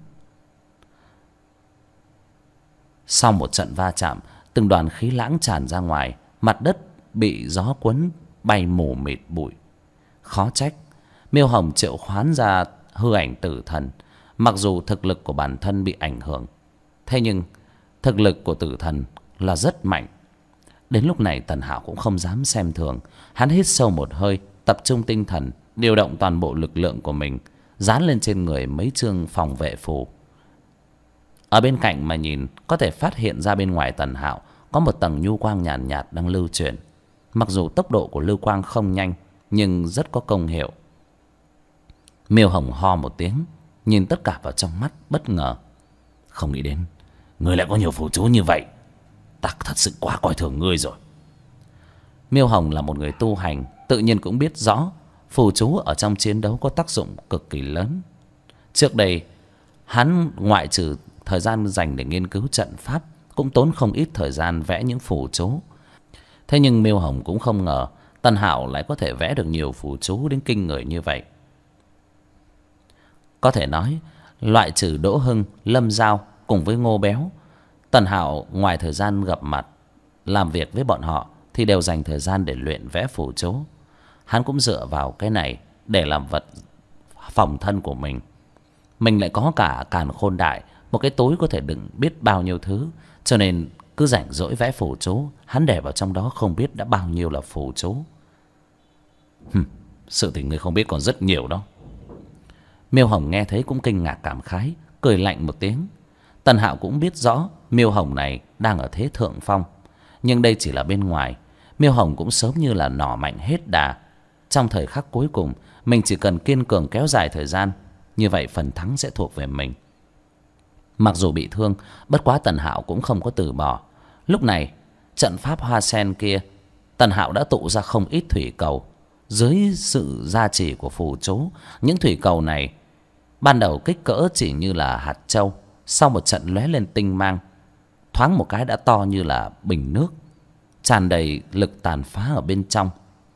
Sau một trận va chạm, từng đoàn khí lãng tràn ra ngoài, mặt đất bị gió cuốn bay mù mịt bụi. Khó trách Miêu Hồng triệu hoán ra hư ảnh tử thần. Mặc dù thực lực của bản thân bị ảnh hưởng, thế nhưng thực lực của tử thần là rất mạnh. Đến lúc này Tần Hạo cũng không dám xem thường. Hắn hít sâu một hơi, tập trung tinh thần, điều động toàn bộ lực lượng của mình, dán lên trên người mấy chương phòng vệ phù. Ở bên cạnh mà nhìn, có thể phát hiện ra bên ngoài Tần Hạo có một tầng nhu quang nhàn nhạt đang lưu chuyển. Mặc dù tốc độ của lưu quang không nhanh, nhưng rất có công hiệu. Miêu Hồng ho một tiếng, nhìn tất cả vào trong mắt, bất ngờ. Không nghĩ đến ngươi lại có nhiều phù chú như vậy. Ta thật sự quá coi thường ngươi rồi. Miêu Hồng là một người tu hành, tự nhiên cũng biết rõ phù chú ở trong chiến đấu có tác dụng cực kỳ lớn. Trước đây hắn ngoại trừ thời gian dành để nghiên cứu trận pháp, cũng tốn không ít thời gian vẽ những phù chú. Thế nhưng Miêu Hồng cũng không ngờ Tần Hạo lại có thể vẽ được nhiều phù chú đến kinh người như vậy. Có thể nói loại trừ Đỗ Hưng, Lâm Giao cùng với Ngô Béo, Tần Hạo ngoài thời gian gặp mặt làm việc với bọn họ thì đều dành thời gian để luyện vẽ phù chú. Hắn cũng dựa vào cái này để làm vật phòng thân của mình. Mình lại có cả càn khôn đại, một cái túi có thể đựng biết bao nhiêu thứ, cho nên cứ rảnh rỗi vẽ phù chú, hắn để vào trong đó không biết đã bao nhiêu là phù chú. Sự tình ngươi không biết còn rất nhiều đó. Miêu Hồng nghe thấy cũng kinh ngạc cảm khái, cười lạnh một tiếng. Tần Hạo cũng biết rõ Miêu Hồng này đang ở thế thượng phong, nhưng đây chỉ là bên ngoài. Miêu Hồng cũng sớm như là nỏ mạnh hết đà. Trong thời khắc cuối cùng, mình chỉ cần kiên cường kéo dài thời gian, như vậy phần thắng sẽ thuộc về mình. Mặc dù bị thương, bất quá Tần Hạo cũng không có từ bỏ. Lúc này trận pháp hoa sen kia, Tần Hạo đã tụ ra không ít thủy cầu. Dưới sự gia trì của phù chú, những thủy cầu này ban đầu kích cỡ chỉ như là hạt trâu, sau một trận lóe lên tinh mang, thoáng một cái đã to như là bình nước, tràn đầy lực tàn phá ở bên trong.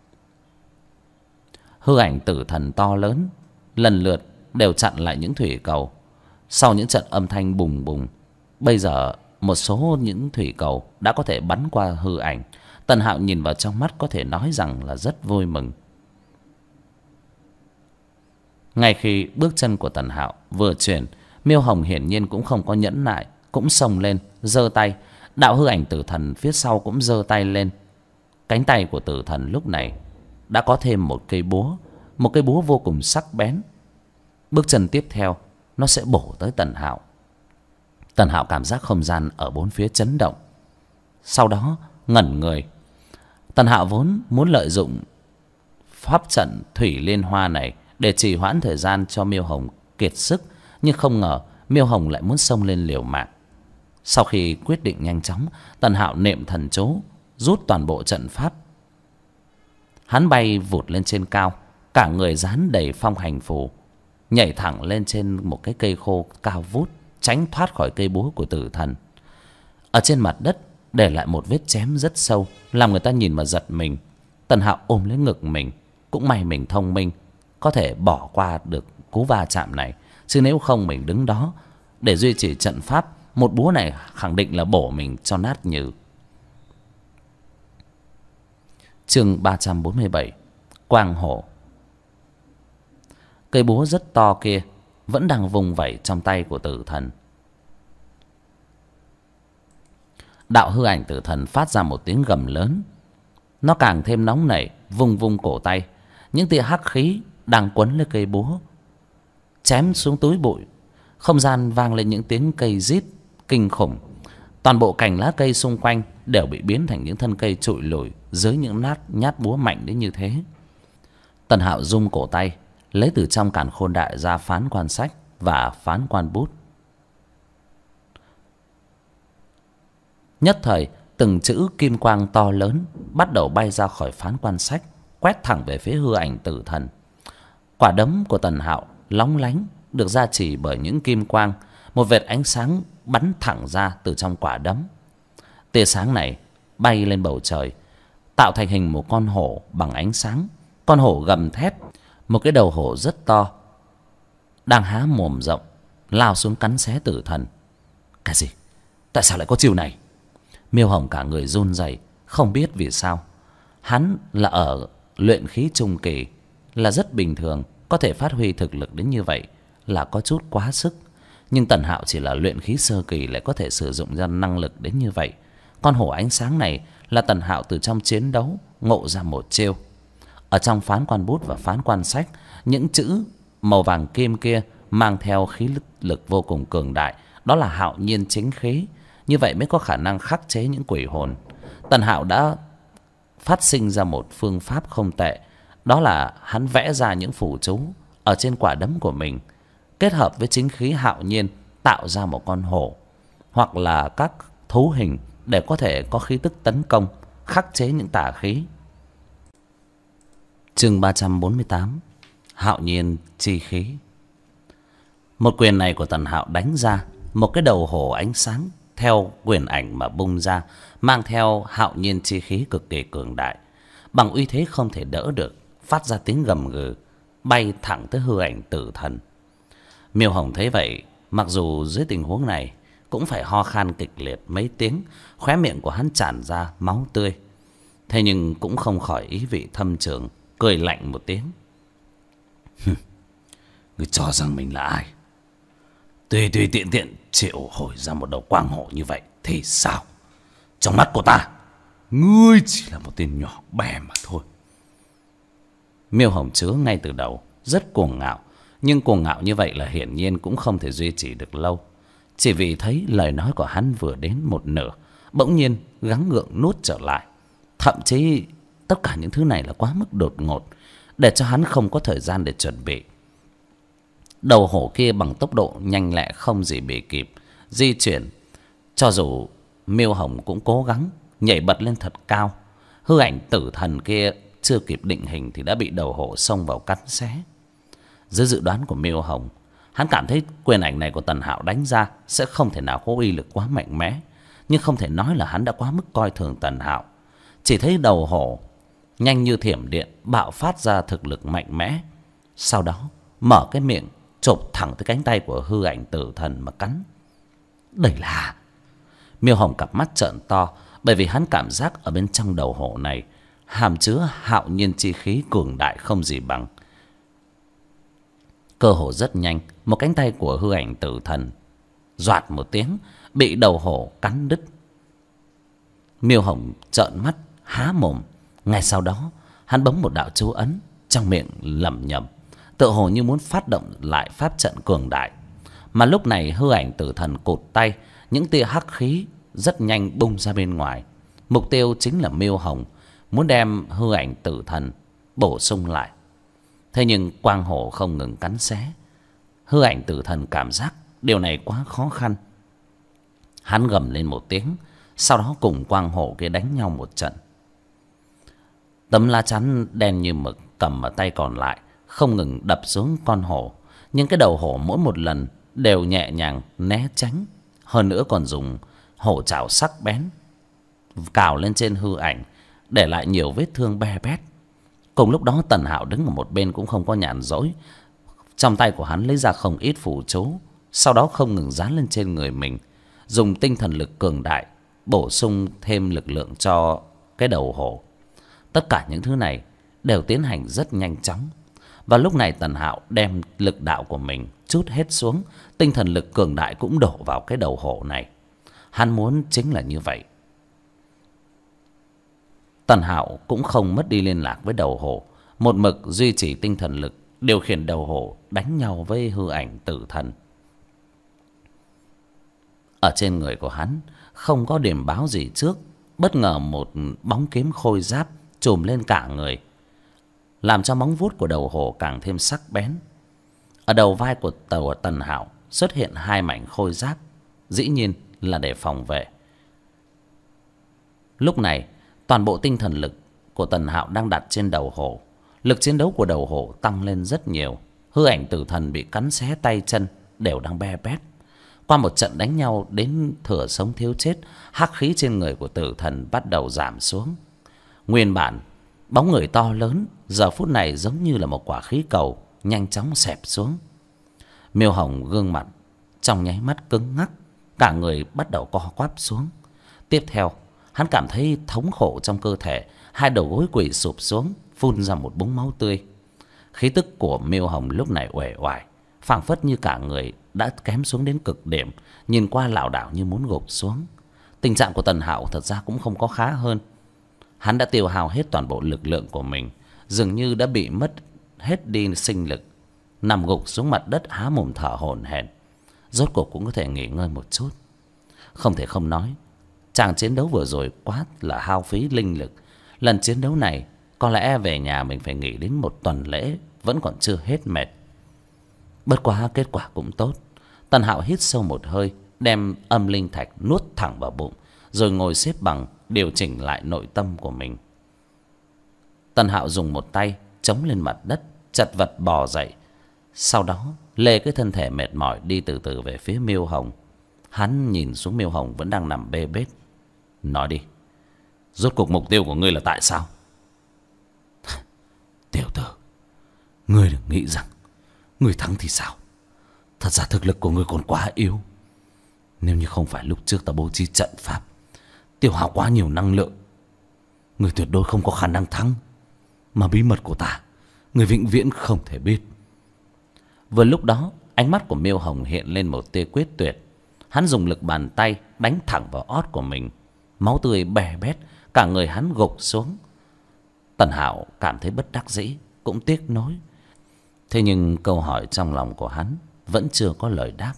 Hư ảnh tử thần to lớn lần lượt đều chặn lại những thủy cầu. Sau những trận âm thanh bùng bùng, bây giờ một số những thủy cầu đã có thể bắn qua hư ảnh. Tần Hạo nhìn vào trong mắt có thể nói rằng là rất vui mừng. Ngay khi bước chân của Tần Hạo vừa chuyển, Miêu Hồng hiển nhiên cũng không có nhẫn nại, cũng xông lên, giơ tay. Đạo hư ảnh tử thần phía sau cũng giơ tay lên. Cánh tay của tử thần lúc này đã có thêm một cây búa, một cây búa vô cùng sắc bén. Bước chân tiếp theo, nó sẽ bổ tới Tần Hạo. Tần Hạo cảm giác không gian ở bốn phía chấn động, sau đó ngẩn người. Tần Hạo vốn muốn lợi dụng pháp trận thủy liên hoa này để trì hoãn thời gian cho Miêu Hồng kiệt sức, nhưng không ngờ Miêu Hồng lại muốn xông lên liều mạng. Sau khi quyết định nhanh chóng, Tần Hạo niệm thần chú, rút toàn bộ trận pháp. Hắn bay vụt lên trên cao, cả người dán đầy phong hành phù, nhảy thẳng lên trên một cái cây khô cao vút, tránh thoát khỏi cây búa của tử thần. Ở trên mặt đất để lại một vết chém rất sâu, làm người ta nhìn mà giật mình. Tần Hạo ôm lấy ngực mình, cũng may mình thông minh, có thể bỏ qua được cú va chạm này, chứ nếu không mình đứng đó để duy trì trận pháp, một búa này khẳng định là bổ mình cho nát nhừ. Chương 347. Quang hổ. Cây búa rất to kia vẫn đang vùng vẩy trong tay của tử thần. Đạo hư ảnh tử thần phát ra một tiếng gầm lớn, nó càng thêm nóng nảy, vung vung cổ tay. Những tia hắc khí đang quấn lấy cây búa chém xuống túi bụi. Không gian vang lên những tiếng cây rít kinh khủng. Toàn bộ cành lá cây xung quanh đều bị biến thành những thân cây trụi lủi dưới những nhát búa mạnh đến như thế. Tần Hạo rung cổ tay, lấy từ trong càn khôn đại ra phán quan sách và phán quan bút. Nhất thời từng chữ kim quang to lớn bắt đầu bay ra khỏi phán quan sách, quét thẳng về phía hư ảnh tử thần. Quả đấm của Tần Hạo lóng lánh, được gia trì bởi những kim quang. Một vệt ánh sáng bắn thẳng ra từ trong quả đấm. Tia sáng này bay lên bầu trời, tạo thành hình một con hổ bằng ánh sáng. Con hổ gầm thét, một cái đầu hổ rất to, đang há mồm rộng lao xuống cắn xé tử thần. Cái gì? Tại sao lại có chiêu này? Miêu Hồng cả người run rẩy, không biết vì sao. Hắn là ở luyện khí trung kỳ, là rất bình thường, có thể phát huy thực lực đến như vậy là có chút quá sức. Nhưng Tần Hạo chỉ là luyện khí sơ kỳ lại có thể sử dụng ra năng lực đến như vậy. Con hổ ánh sáng này là Tần Hạo từ trong chiến đấu ngộ ra một chiêu. Ở trong phán quan bút và phán quan sách, những chữ màu vàng kim kia mang theo khí lực vô cùng cường đại, đó là hạo nhiên chính khí. Như vậy mới có khả năng khắc chế những quỷ hồn. Tần Hạo đã phát sinh ra một phương pháp không tệ, đó là hắn vẽ ra những phù chú ở trên quả đấm của mình, kết hợp với chính khí hạo nhiên tạo ra một con hổ hoặc là các thú hình để có thể có khí tức tấn công, khắc chế những tà khí. Chương 348: Hạo nhiên chi khí. Một quyền này của Tần Hạo đánh ra, một cái đầu hổ ánh sáng theo quyền ảnh mà bung ra, mang theo hạo nhiên chi khí cực kỳ cường đại, bằng uy thế không thể đỡ được, phát ra tiếng gầm gừ, bay thẳng tới hư ảnh tử thần. Miêu Hồng thấy vậy, mặc dù dưới tình huống này cũng phải ho khan kịch liệt mấy tiếng, khóe miệng của hắn tràn ra máu tươi, thế nhưng cũng không khỏi ý vị thâm trường, cười lạnh một tiếng. Ngươi cho rằng mình là ai? Tùy tiện triệu hồi ra một đầu quang hổ như vậy thì sao? Trong mắt của ta, ngươi chỉ là một tên nhỏ bé mà thôi. Miêu Hồng chứa ngay từ đầu rất cuồng ngạo, nhưng cuồng ngạo như vậy là hiển nhiên cũng không thể duy trì được lâu. Chỉ vì thấy lời nói của hắn vừa đến một nửa, bỗng nhiên gắng gượng nuốt trở lại. Thậm chí tất cả những thứ này là quá mức đột ngột, để cho hắn không có thời gian để chuẩn bị. Đầu hổ kia bằng tốc độ nhanh lẹ không gì bì kịp di chuyển, cho dù Miêu Hồng cũng cố gắng nhảy bật lên thật cao. Hư ảnh tử thần kia chưa kịp định hình thì đã bị đầu hổ xông vào cắn xé. Dưới dự đoán của Miêu Hồng, hắn cảm thấy quyền ảnh này của Tần Hạo đánh ra sẽ không thể nào có uy lực quá mạnh mẽ, nhưng không thể nói là hắn đã quá mức coi thường Tần Hạo. Chỉ thấy đầu hổ nhanh như thiểm điện bạo phát ra thực lực mạnh mẽ, sau đó mở cái miệng chộp thẳng tới cánh tay của hư ảnh tử thần mà cắn. Đây là... Miêu Hồng cặp mắt trợn to, bởi vì hắn cảm giác ở bên trong đầu hổ này hàm chứa hạo nhiên chi khí cường đại không gì bằng. Cơ hồ rất nhanh, một cánh tay của hư ảnh tử thần doạt một tiếng bị đầu hổ cắn đứt. Miêu Hồng trợn mắt há mồm, ngay sau đó hắn bấm một đạo chú ấn, trong miệng lẩm nhẩm, tựa hồ như muốn phát động lại pháp trận cường đại. Mà lúc này hư ảnh tử thần cụt tay, những tia hắc khí rất nhanh bung ra bên ngoài. Mục tiêu chính là Miêu Hồng, muốn đem hư ảnh tử thần bổ sung lại. Thế nhưng quang hổ không ngừng cắn xé. Hư ảnh tử thần cảm giác điều này quá khó khăn. Hắn gầm lên một tiếng, sau đó cùng quang hổ kia đánh nhau một trận. Tấm lá chắn đen như mực cầm ở tay còn lại không ngừng đập xuống con hổ, nhưng cái đầu hổ mỗi một lần đều nhẹ nhàng né tránh, hơn nữa còn dùng hổ trảo sắc bén cào lên trên hư ảnh, để lại nhiều vết thương be bét. Cùng lúc đó Tần Hạo đứng ở một bên cũng không có nhàn rỗi, trong tay của hắn lấy ra không ít phù chú, sau đó không ngừng dán lên trên người mình, dùng tinh thần lực cường đại bổ sung thêm lực lượng cho cái đầu hổ. Tất cả những thứ này đều tiến hành rất nhanh chóng. Và lúc này Tần Hạo đem lực đạo của mình trút hết xuống, tinh thần lực cường đại cũng đổ vào cái đầu hổ này. Hắn muốn chính là như vậy. Tần Hạo cũng không mất đi liên lạc với đầu hổ, một mực duy trì tinh thần lực điều khiển đầu hổ đánh nhau với hư ảnh tử thần. Ở trên người của hắn không có điểm báo gì trước, bất ngờ một bóng kiếm khôi giáp trùm lên cả người, làm cho móng vuốt của đầu hổ càng thêm sắc bén. Ở đầu vai của Tần Hạo xuất hiện hai mảnh khôi giáp, dĩ nhiên là để phòng vệ. Lúc này toàn bộ tinh thần lực của Tần Hạo đang đặt trên đầu hổ. Lực chiến đấu của đầu hổ tăng lên rất nhiều. Hư ảnh tử thần bị cắn xé tay chân đều đang be bét. Qua một trận đánh nhau đến thừa sống thiếu chết, hắc khí trên người của tử thần bắt đầu giảm xuống. Nguyên bản bóng người to lớn giờ phút này giống như là một quả khí cầu nhanh chóng xẹp xuống. Miêu Hồng gương mặt trong nháy mắt cứng ngắc, cả người bắt đầu co quắp xuống. Tiếp theo hắn cảm thấy thống khổ trong cơ thể, hai đầu gối quỳ sụp xuống, phun ra một búng máu tươi. Khí tức của Miêu Hồng lúc này uể oải, phảng phất như cả người đã kém xuống đến cực điểm, nhìn qua lảo đảo như muốn gục xuống. Tình trạng của Tần Hạo thật ra cũng không có khá hơn. Hắn đã tiêu hao hết toàn bộ lực lượng của mình, dường như đã bị mất hết đi sinh lực, nằm gục xuống mặt đất há mồm thở hổn hển. Rốt cuộc cũng có thể nghỉ ngơi một chút. Không thể không nói, chàng chiến đấu vừa rồi quá là hao phí linh lực. Lần chiến đấu này có lẽ về nhà mình phải nghỉ đến một tuần lễ vẫn còn chưa hết mệt. Bất quá kết quả cũng tốt. Tần Hạo hít sâu một hơi, đem âm linh thạch nuốt thẳng vào bụng, rồi ngồi xếp bằng điều chỉnh lại nội tâm của mình. Tần Hạo dùng một tay chống lên mặt đất, chật vật bò dậy. Sau đó lê cái thân thể mệt mỏi đi từ từ về phía Miêu Hồng. Hắn nhìn xuống Miêu Hồng vẫn đang nằm bê bết. Nói đi, rốt cuộc mục tiêu của ngươi là tại sao? Tiểu tử, ngươi đừng nghĩ rằng ngươi thắng thì sao. Thật ra thực lực của ngươi còn quá yếu. Nếu như không phải lúc trước ta bố trí trận pháp, tiêu hao quá nhiều năng lượng, ngươi tuyệt đối không có khả năng thắng. Mà bí mật của ta, ngươi vĩnh viễn không thể biết. Vừa lúc đó, ánh mắt của Miêu Hồng hiện lên một tia quyết tuyệt. Hắn dùng lực bàn tay đánh thẳng vào ót của mình. Máu tươi bè bét, cả người hắn gục xuống. Tần Hạo cảm thấy bất đắc dĩ, cũng tiếc nối. Thế nhưng câu hỏi trong lòng của hắn vẫn chưa có lời đáp.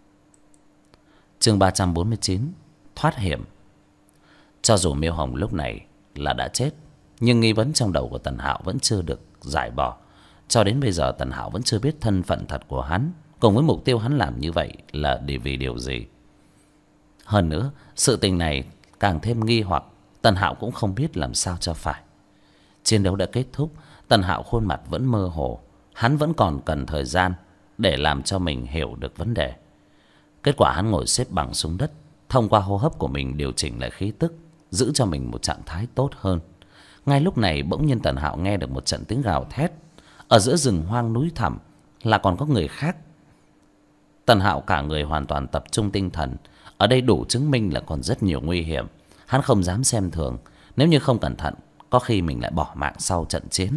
Chương 349, thoát hiểm. Cho dù Miêu Hồng lúc này là đã chết, nhưng nghi vấn trong đầu của Tần Hạo vẫn chưa được giải bỏ. Cho đến bây giờ Tần Hạo vẫn chưa biết thân phận thật của hắn, cùng với mục tiêu hắn làm như vậy là vì điều gì. Hơn nữa, sự tình này càng thêm nghi hoặc, Tần Hạo cũng không biết làm sao cho phải. Chiến đấu đã kết thúc, Tần Hạo khuôn mặt vẫn mơ hồ. Hắn vẫn còn cần thời gian để làm cho mình hiểu được vấn đề. Kết quả hắn ngồi xếp bằng xuống đất, thông qua hô hấp của mình điều chỉnh lại khí tức, giữ cho mình một trạng thái tốt hơn. Ngay lúc này bỗng nhiên Tần Hạo nghe được một trận tiếng gào thét. Ở giữa rừng hoang núi thẳm là còn có người khác. Tần Hạo cả người hoàn toàn tập trung tinh thần. Ở đây đủ chứng minh là còn rất nhiều nguy hiểm. Hắn không dám xem thường. Nếu như không cẩn thận, có khi mình lại bỏ mạng sau trận chiến.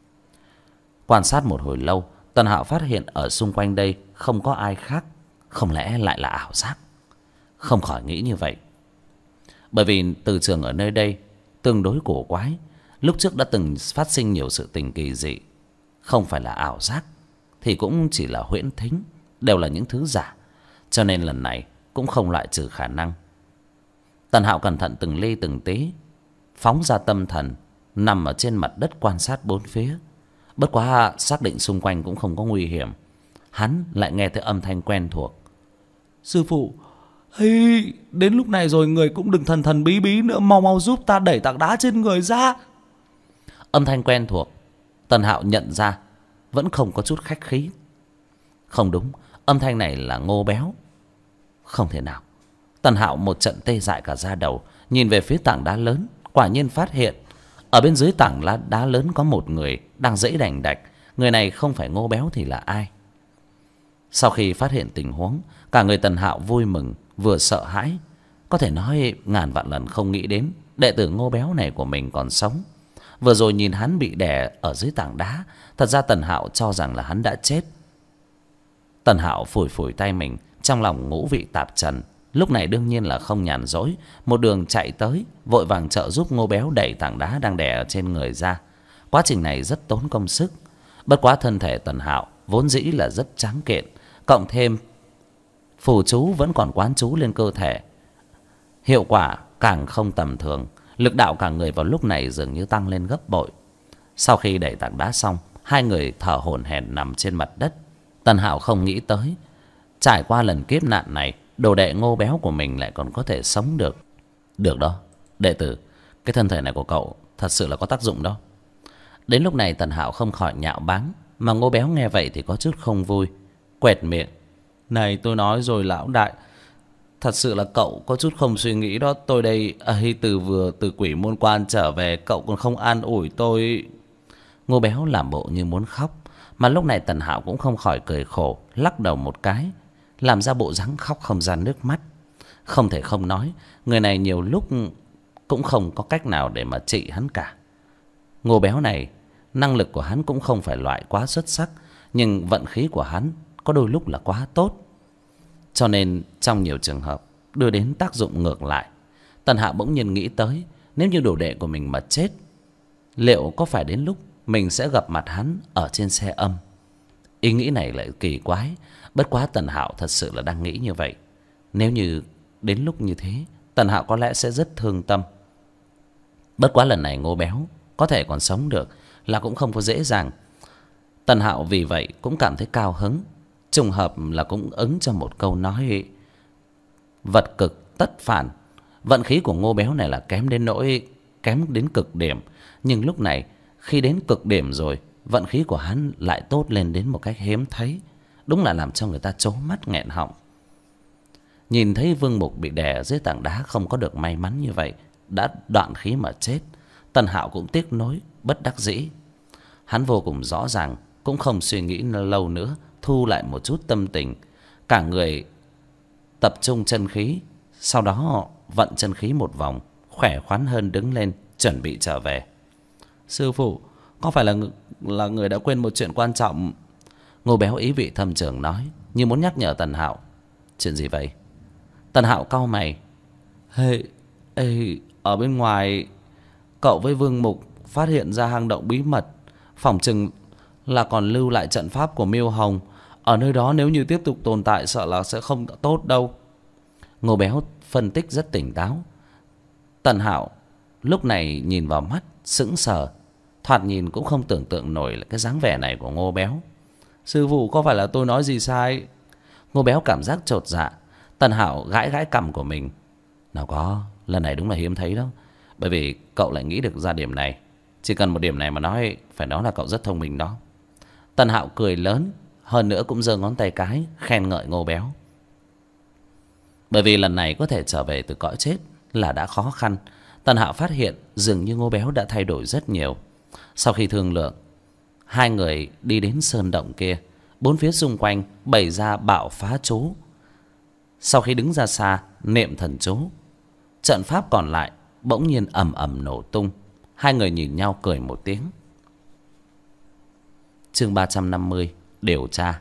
Quan sát một hồi lâu, Tần Hạo phát hiện ở xung quanh đây không có ai khác. Không lẽ lại là ảo giác? Không khỏi nghĩ như vậy. Bởi vì từ trường ở nơi đây tương đối cổ quái. Lúc trước đã từng phát sinh nhiều sự tình kỳ dị. Không phải là ảo giác thì cũng chỉ là huyễn thính, đều là những thứ giả. Cho nên lần này cũng không loại trừ khả năng. Tần Hạo cẩn thận từng ly từng tí, phóng ra tâm thần, nằm ở trên mặt đất quan sát bốn phía. Bất quá xác định xung quanh cũng không có nguy hiểm, hắn lại nghe thấy âm thanh quen thuộc. Sư phụ, hey, đến lúc này rồi người cũng đừng thần thần bí bí nữa, mau mau giúp ta đẩy tảng đá trên người ra. Âm thanh quen thuộc, Tần Hạo nhận ra, vẫn không có chút khách khí. Không đúng, âm thanh này là Ngô Béo. Không thể nào. Tần Hạo một trận tê dại cả da đầu, nhìn về phía tảng đá lớn, quả nhiên phát hiện ở bên dưới tảng đá lớn có một người đang giãy đành đạch. Người này không phải Ngô Béo thì là ai? Sau khi phát hiện tình huống, cả người Tần Hạo vui mừng vừa sợ hãi. Có thể nói ngàn vạn lần không nghĩ đến đệ tử Ngô Béo này của mình còn sống. Vừa rồi nhìn hắn bị đè ở dưới tảng đá, thật ra Tần Hạo cho rằng là hắn đã chết. Tần Hạo phủi phủi tay mình, trong lòng ngũ vị tạp trần. Lúc này đương nhiên là không nhàn rỗi, một đường chạy tới, vội vàng trợ giúp Ngô Béo đẩy tảng đá đang đè ở trên người ra. Quá trình này rất tốn công sức. Bất quá thân thể Tần Hạo vốn dĩ là rất tráng kiện, cộng thêm phù chú vẫn còn quán chú lên cơ thể, hiệu quả càng không tầm thường. Lực đạo cả người vào lúc này dường như tăng lên gấp bội. Sau khi đẩy tảng đá xong, hai người thở hổn hển nằm trên mặt đất. Tần Hạo không nghĩ tới, trải qua lần kiếp nạn này, đồ đệ Ngô Béo của mình lại còn có thể sống được. Được đó, đệ tử, cái thân thể này của cậu thật sự là có tác dụng đó. Đến lúc này Tần Hạo không khỏi nhạo báng, mà Ngô Béo nghe vậy thì có chút không vui, quẹt miệng. Này, tôi nói rồi lão đại, thật sự là cậu có chút không suy nghĩ đó. Tôi đây vừa từ Quỷ Môn Quan trở về, cậu còn không an ủi tôi. Ngô Béo làm bộ như muốn khóc, Mà lúc này Tần Hạo cũng không khỏi cười khổ, lắc đầu một cái, làm ra bộ dáng khóc không ra nước mắt. Không thể không nói, người này nhiều lúc cũng không có cách nào để mà trị hắn cả. Ngô Béo này, năng lực của hắn cũng không phải loại quá xuất sắc, nhưng vận khí của hắn có đôi lúc là quá tốt, cho nên trong nhiều trường hợp đưa đến tác dụng ngược lại. Tần Hạo bỗng nhiên nghĩ tới, nếu như đồ đệ của mình mà chết, liệu có phải đến lúc mình sẽ gặp mặt hắn ở trên xe âm? Ý nghĩ này lại kỳ quái, bất quá Tần Hạo thật sự là đang nghĩ như vậy. Nếu như đến lúc như thế, Tần Hạo có lẽ sẽ rất thương tâm. Bất quá lần này Ngô Béo có thể còn sống được là cũng không có dễ dàng. Tần Hạo vì vậy cũng cảm thấy cao hứng. Trùng hợp là cũng ứng cho một câu nói vật cực tất phản. Vận khí của Ngô Béo này là kém đến cực điểm, nhưng lúc này khi đến cực điểm rồi, vận khí của hắn lại tốt lên đến một cách hiếm thấy, đúng là làm cho người ta trố mắt nghẹn họng. Nhìn thấy Vương Mục bị đè dưới tảng đá không có được may mắn như vậy, đã đoạn khí mà chết, Tần Hạo cũng tiếc nối bất đắc dĩ. Hắn vô cùng rõ ràng, cũng không suy nghĩ lâu nữa, thu lại một chút tâm tình, cả người tập trung chân khí, sau đó vận chân khí một vòng, khỏe khoắn hơn đứng lên, chuẩn bị trở về. Sư phụ, có phải là người đã quên một chuyện quan trọng? Ngô Béo ý vị thâm trường nói, như muốn nhắc nhở Tần Hạo. Chuyện gì vậy? Tần Hạo cau mày. Ở bên ngoài, cậu với Vương Mục phát hiện ra hang động bí mật, phỏng chừng là còn lưu lại trận pháp của Miêu Hồng. Ở nơi đó nếu như tiếp tục tồn tại sợ là sẽ không tốt đâu. Ngô Béo phân tích rất tỉnh táo. Tần Hạo lúc này nhìn vào mắt sững sờ, thoạt nhìn cũng không tưởng tượng nổi là cái dáng vẻ này của Ngô Béo. Sư phụ, có phải là tôi nói gì sai? Ngô Béo cảm giác chột dạ. Tần Hạo gãi gãi cằm của mình. Nào có, lần này đúng là hiếm thấy đó. Bởi vì cậu lại nghĩ được ra điểm này. Chỉ cần một điểm này mà nói, phải nói là cậu rất thông minh đó. Tần Hạo cười lớn, hơn nữa cũng giơ ngón tay cái khen ngợi Ngô Béo. Bởi vì lần này có thể trở về từ cõi chết là đã khó khăn. Tần Hạo phát hiện dường như Ngô Béo đã thay đổi rất nhiều. Sau khi thương lượng, hai người đi đến sơn động kia. Bốn phía xung quanh bày ra bạo phá chú. Sau khi đứng ra xa niệm thần chú, trận pháp còn lại bỗng nhiên ầm ầm nổ tung. Hai người nhìn nhau cười một tiếng. Chương 350 điều tra.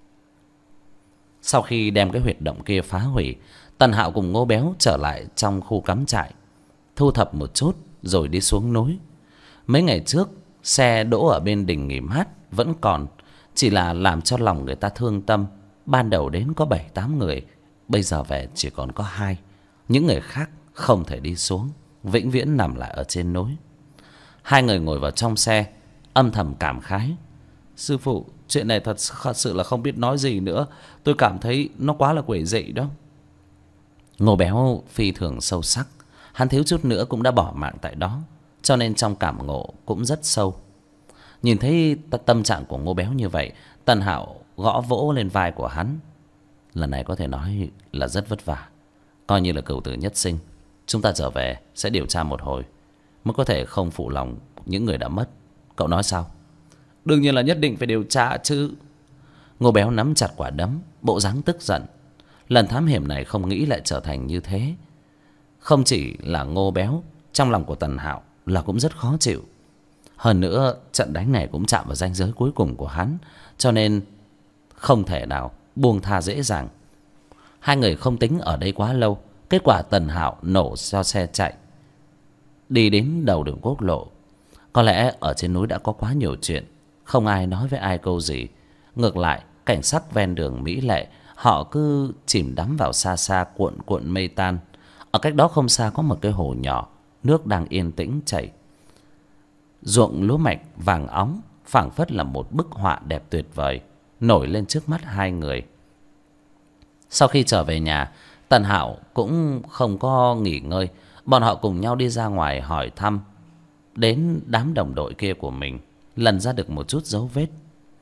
Sau khi đem cái huyệt động kia phá hủy, Tần Hạo cùng Ngô Béo trở lại trong khu cắm trại, thu thập một chút rồi đi xuống núi. Mấy ngày trước xe đỗ ở bên đình nghỉ mát vẫn còn, chỉ là làm cho lòng người ta thương tâm. Ban đầu đến có 7-8 người, bây giờ về chỉ còn có 2. Những người khác không thể đi xuống, vĩnh viễn nằm lại ở trên núi. Hai người ngồi vào trong xe, âm thầm cảm khái. Sư phụ, chuyện này thật sự là không biết nói gì nữa. Tôi cảm thấy nó quá là quỷ dị đó. Ngô Béo phi thường sâu sắc. Hắn thiếu chút nữa cũng đã bỏ mạng tại đó, cho nên trong cảm ngộ cũng rất sâu. Nhìn thấy tâm trạng của Ngô Béo như vậy, Tần Hạo gõ vỗ lên vai của hắn. Lần này có thể nói là rất vất vả, coi như là cửu tử nhất sinh. Chúng ta trở về sẽ điều tra một hồi, mới có thể không phụ lòng những người đã mất. Cậu nói sao? Đương nhiên là nhất định phải điều tra chứ. Ngô Béo nắm chặt quả đấm, bộ dáng tức giận. Lần thám hiểm này không nghĩ lại trở thành như thế. Không chỉ là Ngô Béo, trong lòng của Tần Hạo là cũng rất khó chịu. Hơn nữa trận đánh này cũng chạm vào ranh giới cuối cùng của hắn, cho nên không thể nào buông tha dễ dàng. Hai người không tính ở đây quá lâu. Kết quả Tần Hạo nổ cho xe chạy, đi đến đầu đường quốc lộ. Có lẽ ở trên núi đã có quá nhiều chuyện, không ai nói với ai câu gì. Ngược lại cảnh sắc ven đường mỹ lệ, họ cứ chìm đắm vào xa xa cuộn cuộn mây tan. Ở cách đó không xa có một cái hồ nhỏ, nước đang yên tĩnh chảy. Ruộng lúa mạch vàng óng, phảng phất là một bức họa đẹp tuyệt vời nổi lên trước mắt hai người. Sau khi trở về nhà, Tần Hạo cũng không có nghỉ ngơi. Bọn họ cùng nhau đi ra ngoài hỏi thăm đến đám đồng đội kia của mình, lần ra được một chút dấu vết.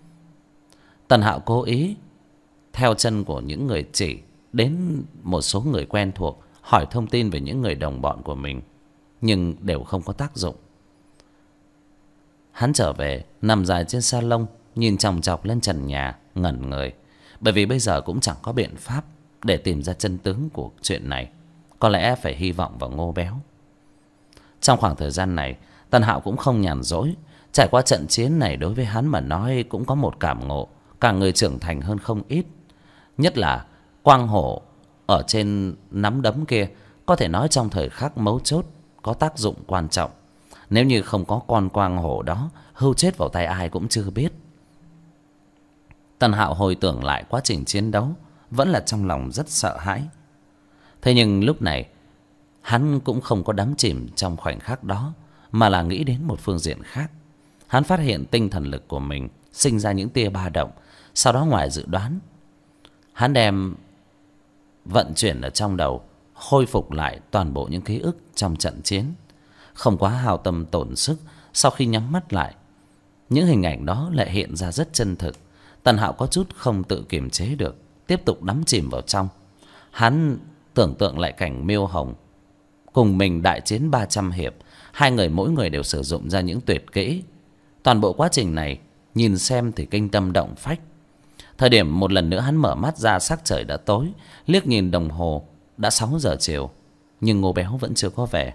Tần Hạo cố ý theo chân của những người chỉ đến một số người quen thuộc, hỏi thông tin về những người đồng bọn của mình, nhưng đều không có tác dụng. Hắn trở về nằm dài trên salon, nhìn chòng chọc lên trần nhà ngẩn người, bởi vì bây giờ cũng chẳng có biện pháp để tìm ra chân tướng của chuyện này. Có lẽ phải hy vọng vào Ngô Béo. Trong khoảng thời gian này, Tần Hạo cũng không nhàn rỗi. Trải qua trận chiến này đối với hắn mà nói cũng có một cảm ngộ, cả người trưởng thành hơn không ít. Nhất là quang hổ ở trên nắm đấm kia, có thể nói trong thời khắc mấu chốt có tác dụng quan trọng. Nếu như không có con quang hổ đó, hưu chết vào tay ai cũng chưa biết. Tần Hạo hồi tưởng lại quá trình chiến đấu, vẫn là trong lòng rất sợ hãi. Thế nhưng lúc này hắn cũng không có đắm chìm trong khoảnh khắc đó, mà là nghĩ đến một phương diện khác. Hắn phát hiện tinh thần lực của mình sinh ra những tia ba động. Sau đó ngoài dự đoán, hắn đem vận chuyển ở trong đầu, khôi phục lại toàn bộ những ký ức trong trận chiến. Không quá hao tâm tổn sức, sau khi nhắm mắt lại, những hình ảnh đó lại hiện ra rất chân thực. Tần Hạo có chút không tự kiềm chế được, tiếp tục đắm chìm vào trong. Hắn tưởng tượng lại cảnh Miêu Hồng cùng mình đại chiến 300 hiệp. Hai người mỗi người đều sử dụng ra những tuyệt kỹ. Toàn bộ quá trình này nhìn xem thì kinh tâm động phách. Thời điểm một lần nữa hắn mở mắt ra, sắc trời đã tối. Liếc nhìn đồng hồ đã 6 giờ chiều, nhưng Ngô Béo vẫn chưa có về.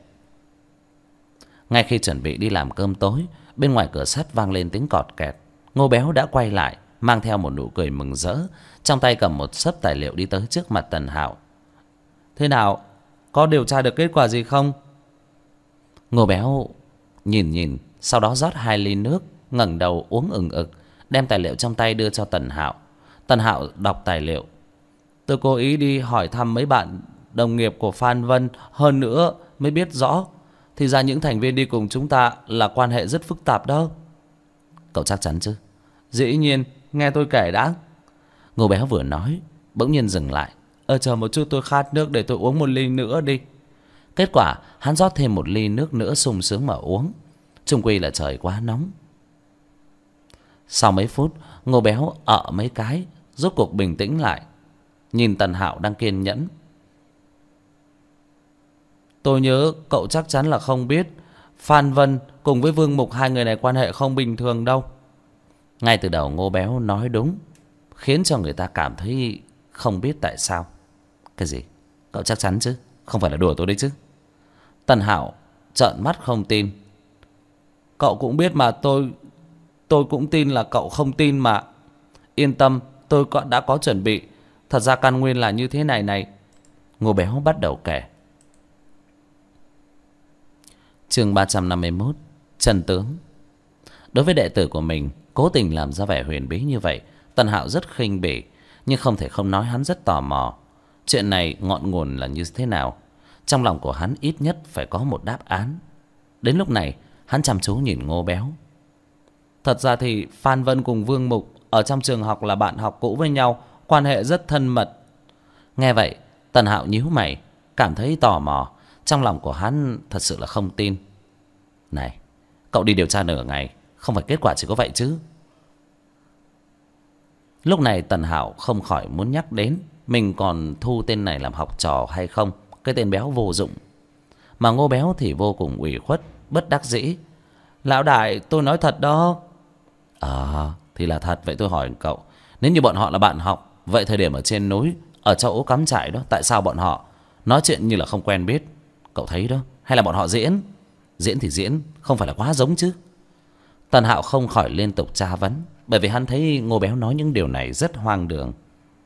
Ngay khi chuẩn bị đi làm cơm tối, bên ngoài cửa sắt vang lên tiếng cọt kẹt. Ngô Béo đã quay lại, mang theo một nụ cười mừng rỡ, trong tay cầm một xấp tài liệu đi tới trước mặt Tần Hạo. Thế nào, có điều tra được kết quả gì không? Ngô Béo nhìn, sau đó rót 2 ly nước, ngẩng đầu uống ừng ực, đem tài liệu trong tay đưa cho Tần Hạo. Tần Hạo đọc tài liệu. Tôi cố ý đi hỏi thăm mấy bạn đồng nghiệp của Phan Vân, hơn nữa mới biết rõ, thì ra những thành viên đi cùng chúng ta là quan hệ rất phức tạp đó. Cậu chắc chắn chứ? Dĩ nhiên, nghe tôi kể đã. Ngô Béo vừa nói, bỗng nhiên dừng lại. Chờ một chút, tôi khát nước, để tôi uống một ly nữa đi. Kết quả hắn rót thêm một ly nước nữa, sung sướng mà uống. Chung quy là trời quá nóng. Sau mấy phút, Ngô Béo ợ mấy cái, rốt cuộc bình tĩnh lại, nhìn Tần Hạo đang kiên nhẫn. Tôi nhớ cậu chắc chắn là không biết, Phan Vân cùng với Vương Mục, hai người này quan hệ không bình thường đâu. Ngay từ đầu Ngô Béo nói đúng, khiến cho người ta cảm thấy không biết tại sao. Cái gì? Cậu chắc chắn chứ? Không phải là đùa tôi đấy chứ? Tần Hạo trợn mắt không tin. Cậu cũng biết mà, tôi cũng tin là cậu không tin mà. Yên tâm, tôi đã có chuẩn bị. Thật ra căn nguyên là như thế này này. Ngô Béo bắt đầu kể. Chương 351, chân tướng. Đối với đệ tử của mình cố tình làm ra vẻ huyền bí như vậy, Tần Hạo rất khinh bỉ, nhưng không thể không nói hắn rất tò mò. Chuyện này ngọn nguồn là như thế nào? Trong lòng của hắn ít nhất phải có một đáp án. Đến lúc này hắn chăm chú nhìn Ngô Béo. Thật ra thì Phan Vân cùng Vương Mục ở trong trường học là bạn học cũ với nhau, quan hệ rất thân mật. Nghe vậy Tần Hạo nhíu mày, cảm thấy tò mò. Trong lòng của hắn thật sự là không tin. Này, cậu đi điều tra nửa ngày, không phải kết quả chỉ có vậy chứ? Lúc này Tần Hạo không khỏi muốn nhắc đến mình còn thu tên này làm học trò hay không. Cái tên béo vô dụng. Mà Ngô Béo thì vô cùng ủy khuất, bất đắc dĩ. Lão đại, tôi nói thật đó. Thì là thật. Vậy tôi hỏi cậu, nếu như bọn họ là bạn học, vậy thời điểm ở trên núi, ở châu Ố cắm trại đó, tại sao bọn họ nói chuyện như là không quen biết? Cậu thấy đó, hay là bọn họ diễn? Diễn thì diễn, không phải là quá giống chứ? Tần Hạo không khỏi liên tục tra vấn, bởi vì hắn thấy Ngô Béo nói những điều này rất hoang đường.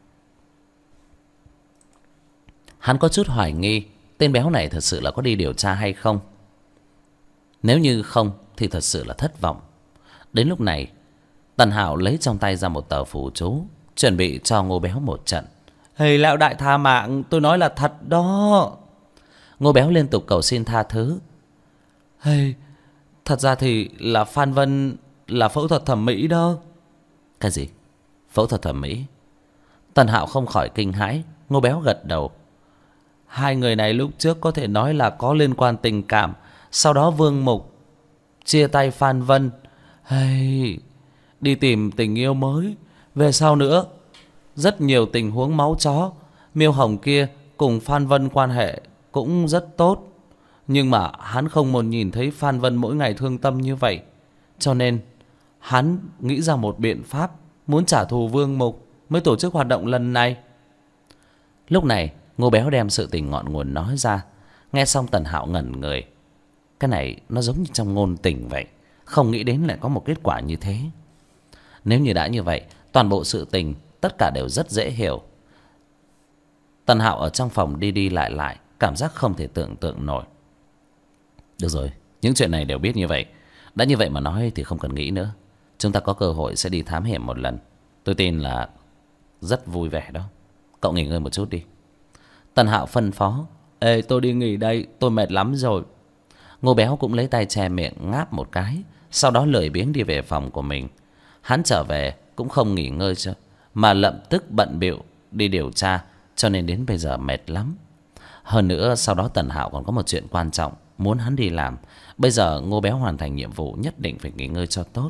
Hắn có chút hoài nghi tên béo này thật sự là có đi điều tra hay không. Nếu như không thì thật sự là thất vọng. Đến lúc này Tần Hạo lấy trong tay ra một tờ phù chú, chuẩn bị cho Ngô Béo một trận. Hey, lão đại tha mạng, tôi nói là thật đó. Ngô Béo liên tục cầu xin tha thứ. Hey, thật ra thì là Phan Vân là phẫu thuật thẩm mỹ đó. Cái gì? Phẫu thuật thẩm mỹ? Tần Hạo không khỏi kinh hãi. Ngô Béo gật đầu. Hai người này lúc trước có thể nói là có liên quan tình cảm. Sau đó Vương Mục chia tay Phan Vân, hey, đi tìm tình yêu mới. Về sau nữa, rất nhiều tình huống máu chó. Miêu Hồng kia cùng Phan Vân quan hệ cũng rất tốt, nhưng mà hắn không muốn nhìn thấy Phan Vân mỗi ngày thương tâm như vậy, cho nên hắn nghĩ ra một biện pháp muốn trả thù Vương Mục mới tổ chức hoạt động lần này. Lúc này Ngô Béo đem sự tình ngọn nguồn nói ra. Nghe xong Tần Hạo ngẩn người. Cái này nó giống như trong ngôn tình vậy, không nghĩ đến lại có một kết quả như thế. Nếu như đã như vậy, toàn bộ sự tình tất cả đều rất dễ hiểu. Tần Hạo ở trong phòng đi đi lại lại, cảm giác không thể tưởng tượng nổi. Được rồi, những chuyện này đều biết như vậy. Đã như vậy mà nói thì không cần nghĩ nữa. Chúng ta có cơ hội sẽ đi thám hiểm một lần. Tôi tin là rất vui vẻ đó. Cậu nghỉ ngơi một chút đi. Tần Hạo phân phó. Ê, tôi đi nghỉ đây, tôi mệt lắm rồi. Ngô Béo cũng lấy tay che miệng ngáp một cái, sau đó lười biếng đi về phòng của mình. Hắn trở về cũng không nghỉ ngơi cho, mà lập tức bận bịu đi điều tra, cho nên đến bây giờ mệt lắm. Hơn nữa sau đó Tần Hạo còn có một chuyện quan trọng muốn hắn đi làm. Bây giờ Ngô Béo hoàn thành nhiệm vụ, nhất định phải nghỉ ngơi cho tốt.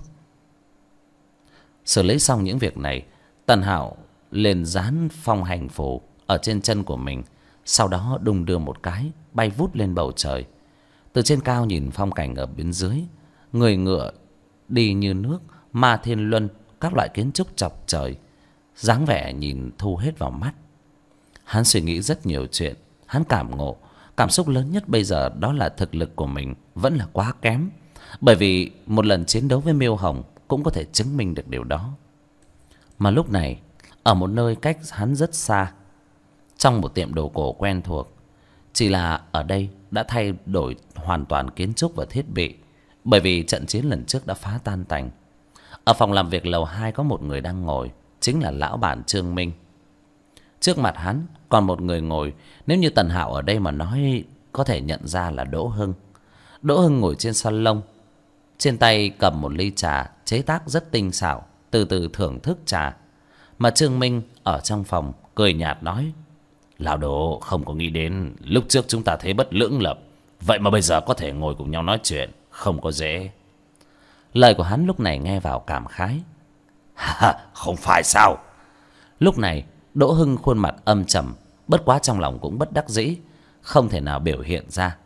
Xử lý xong những việc này, Tần Hạo liền dán phong hành phù ở trên chân của mình, sau đó đung đưa một cái, bay vút lên bầu trời. Từ trên cao nhìn phong cảnh ở bên dưới, người ngựa đi như nước, ma thiên luân, các loại kiến trúc chọc trời, dáng vẻ nhìn thu hết vào mắt. Hắn suy nghĩ rất nhiều chuyện. Hắn cảm ngộ, cảm xúc lớn nhất bây giờ đó là thực lực của mình vẫn là quá kém. Bởi vì một lần chiến đấu với Miêu Hồng cũng có thể chứng minh được điều đó. Mà lúc này, ở một nơi cách hắn rất xa, trong một tiệm đồ cổ quen thuộc, chỉ là ở đây đã thay đổi hoàn toàn kiến trúc và thiết bị, bởi vì trận chiến lần trước đã phá tan tành. Ở phòng làm việc lầu 2 có một người đang ngồi, chính là lão bản Trương Minh. Trước mặt hắn còn một người ngồi, nếu như Tần Hạo ở đây mà nói có thể nhận ra là Đỗ Hưng. Đỗ Hưng ngồi trên salon, trên tay cầm một ly trà chế tác rất tinh xảo, từ từ thưởng thức trà. Mà Trương Minh ở trong phòng cười nhạt nói: Lão Đỗ, không có nghĩ đến lúc trước chúng ta thấy bất lưỡng lập, vậy mà bây giờ có thể ngồi cùng nhau nói chuyện, không có dễ. Lời của hắn lúc này nghe vào cảm khái. Không phải sao? Lúc này Đỗ Hưng khuôn mặt âm trầm, bất quá trong lòng cũng bất đắc dĩ, không thể nào biểu hiện ra.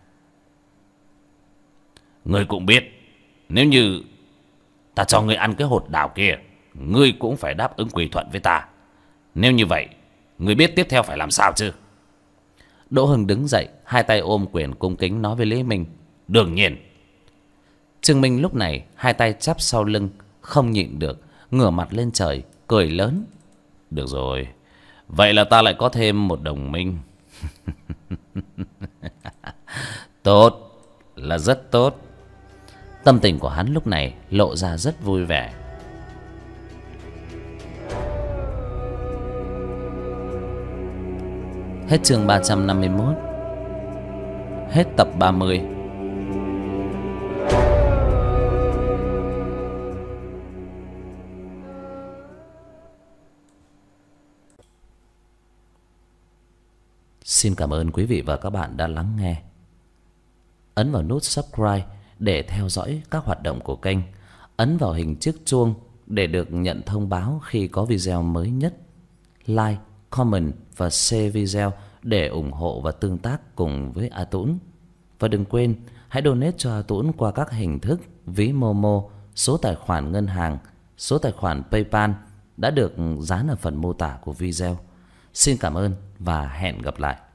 Ngươi cũng biết, nếu như ta cho ngươi ăn cái hột đào kia, ngươi cũng phải đáp ứng quy thuận với ta. Nếu như vậy, ngươi biết tiếp theo phải làm sao chứ? Đỗ Hưng đứng dậy, hai tay ôm quyền cung kính nói với Lý Minh: Đương nhiên. Trương Minh lúc này hai tay chắp sau lưng, không nhịn được, ngửa mặt lên trời cười lớn: Được rồi, vậy là ta lại có thêm một đồng minh. Tốt, là rất tốt. Tâm tình của hắn lúc này lộ ra rất vui vẻ. Hết chương 351. Hết tập 30. Xin cảm ơn quý vị và các bạn đã lắng nghe. Ấn vào nút subscribe để theo dõi các hoạt động của kênh. Ấn vào hình chiếc chuông để được nhận thông báo khi có video mới nhất. Like, comment và share video để ủng hộ và tương tác cùng với A Tũng. Và đừng quên hãy donate cho A Tũng qua các hình thức ví Momo, số tài khoản ngân hàng, số tài khoản PayPal đã được dán ở phần mô tả của video. Xin cảm ơn và hẹn gặp lại.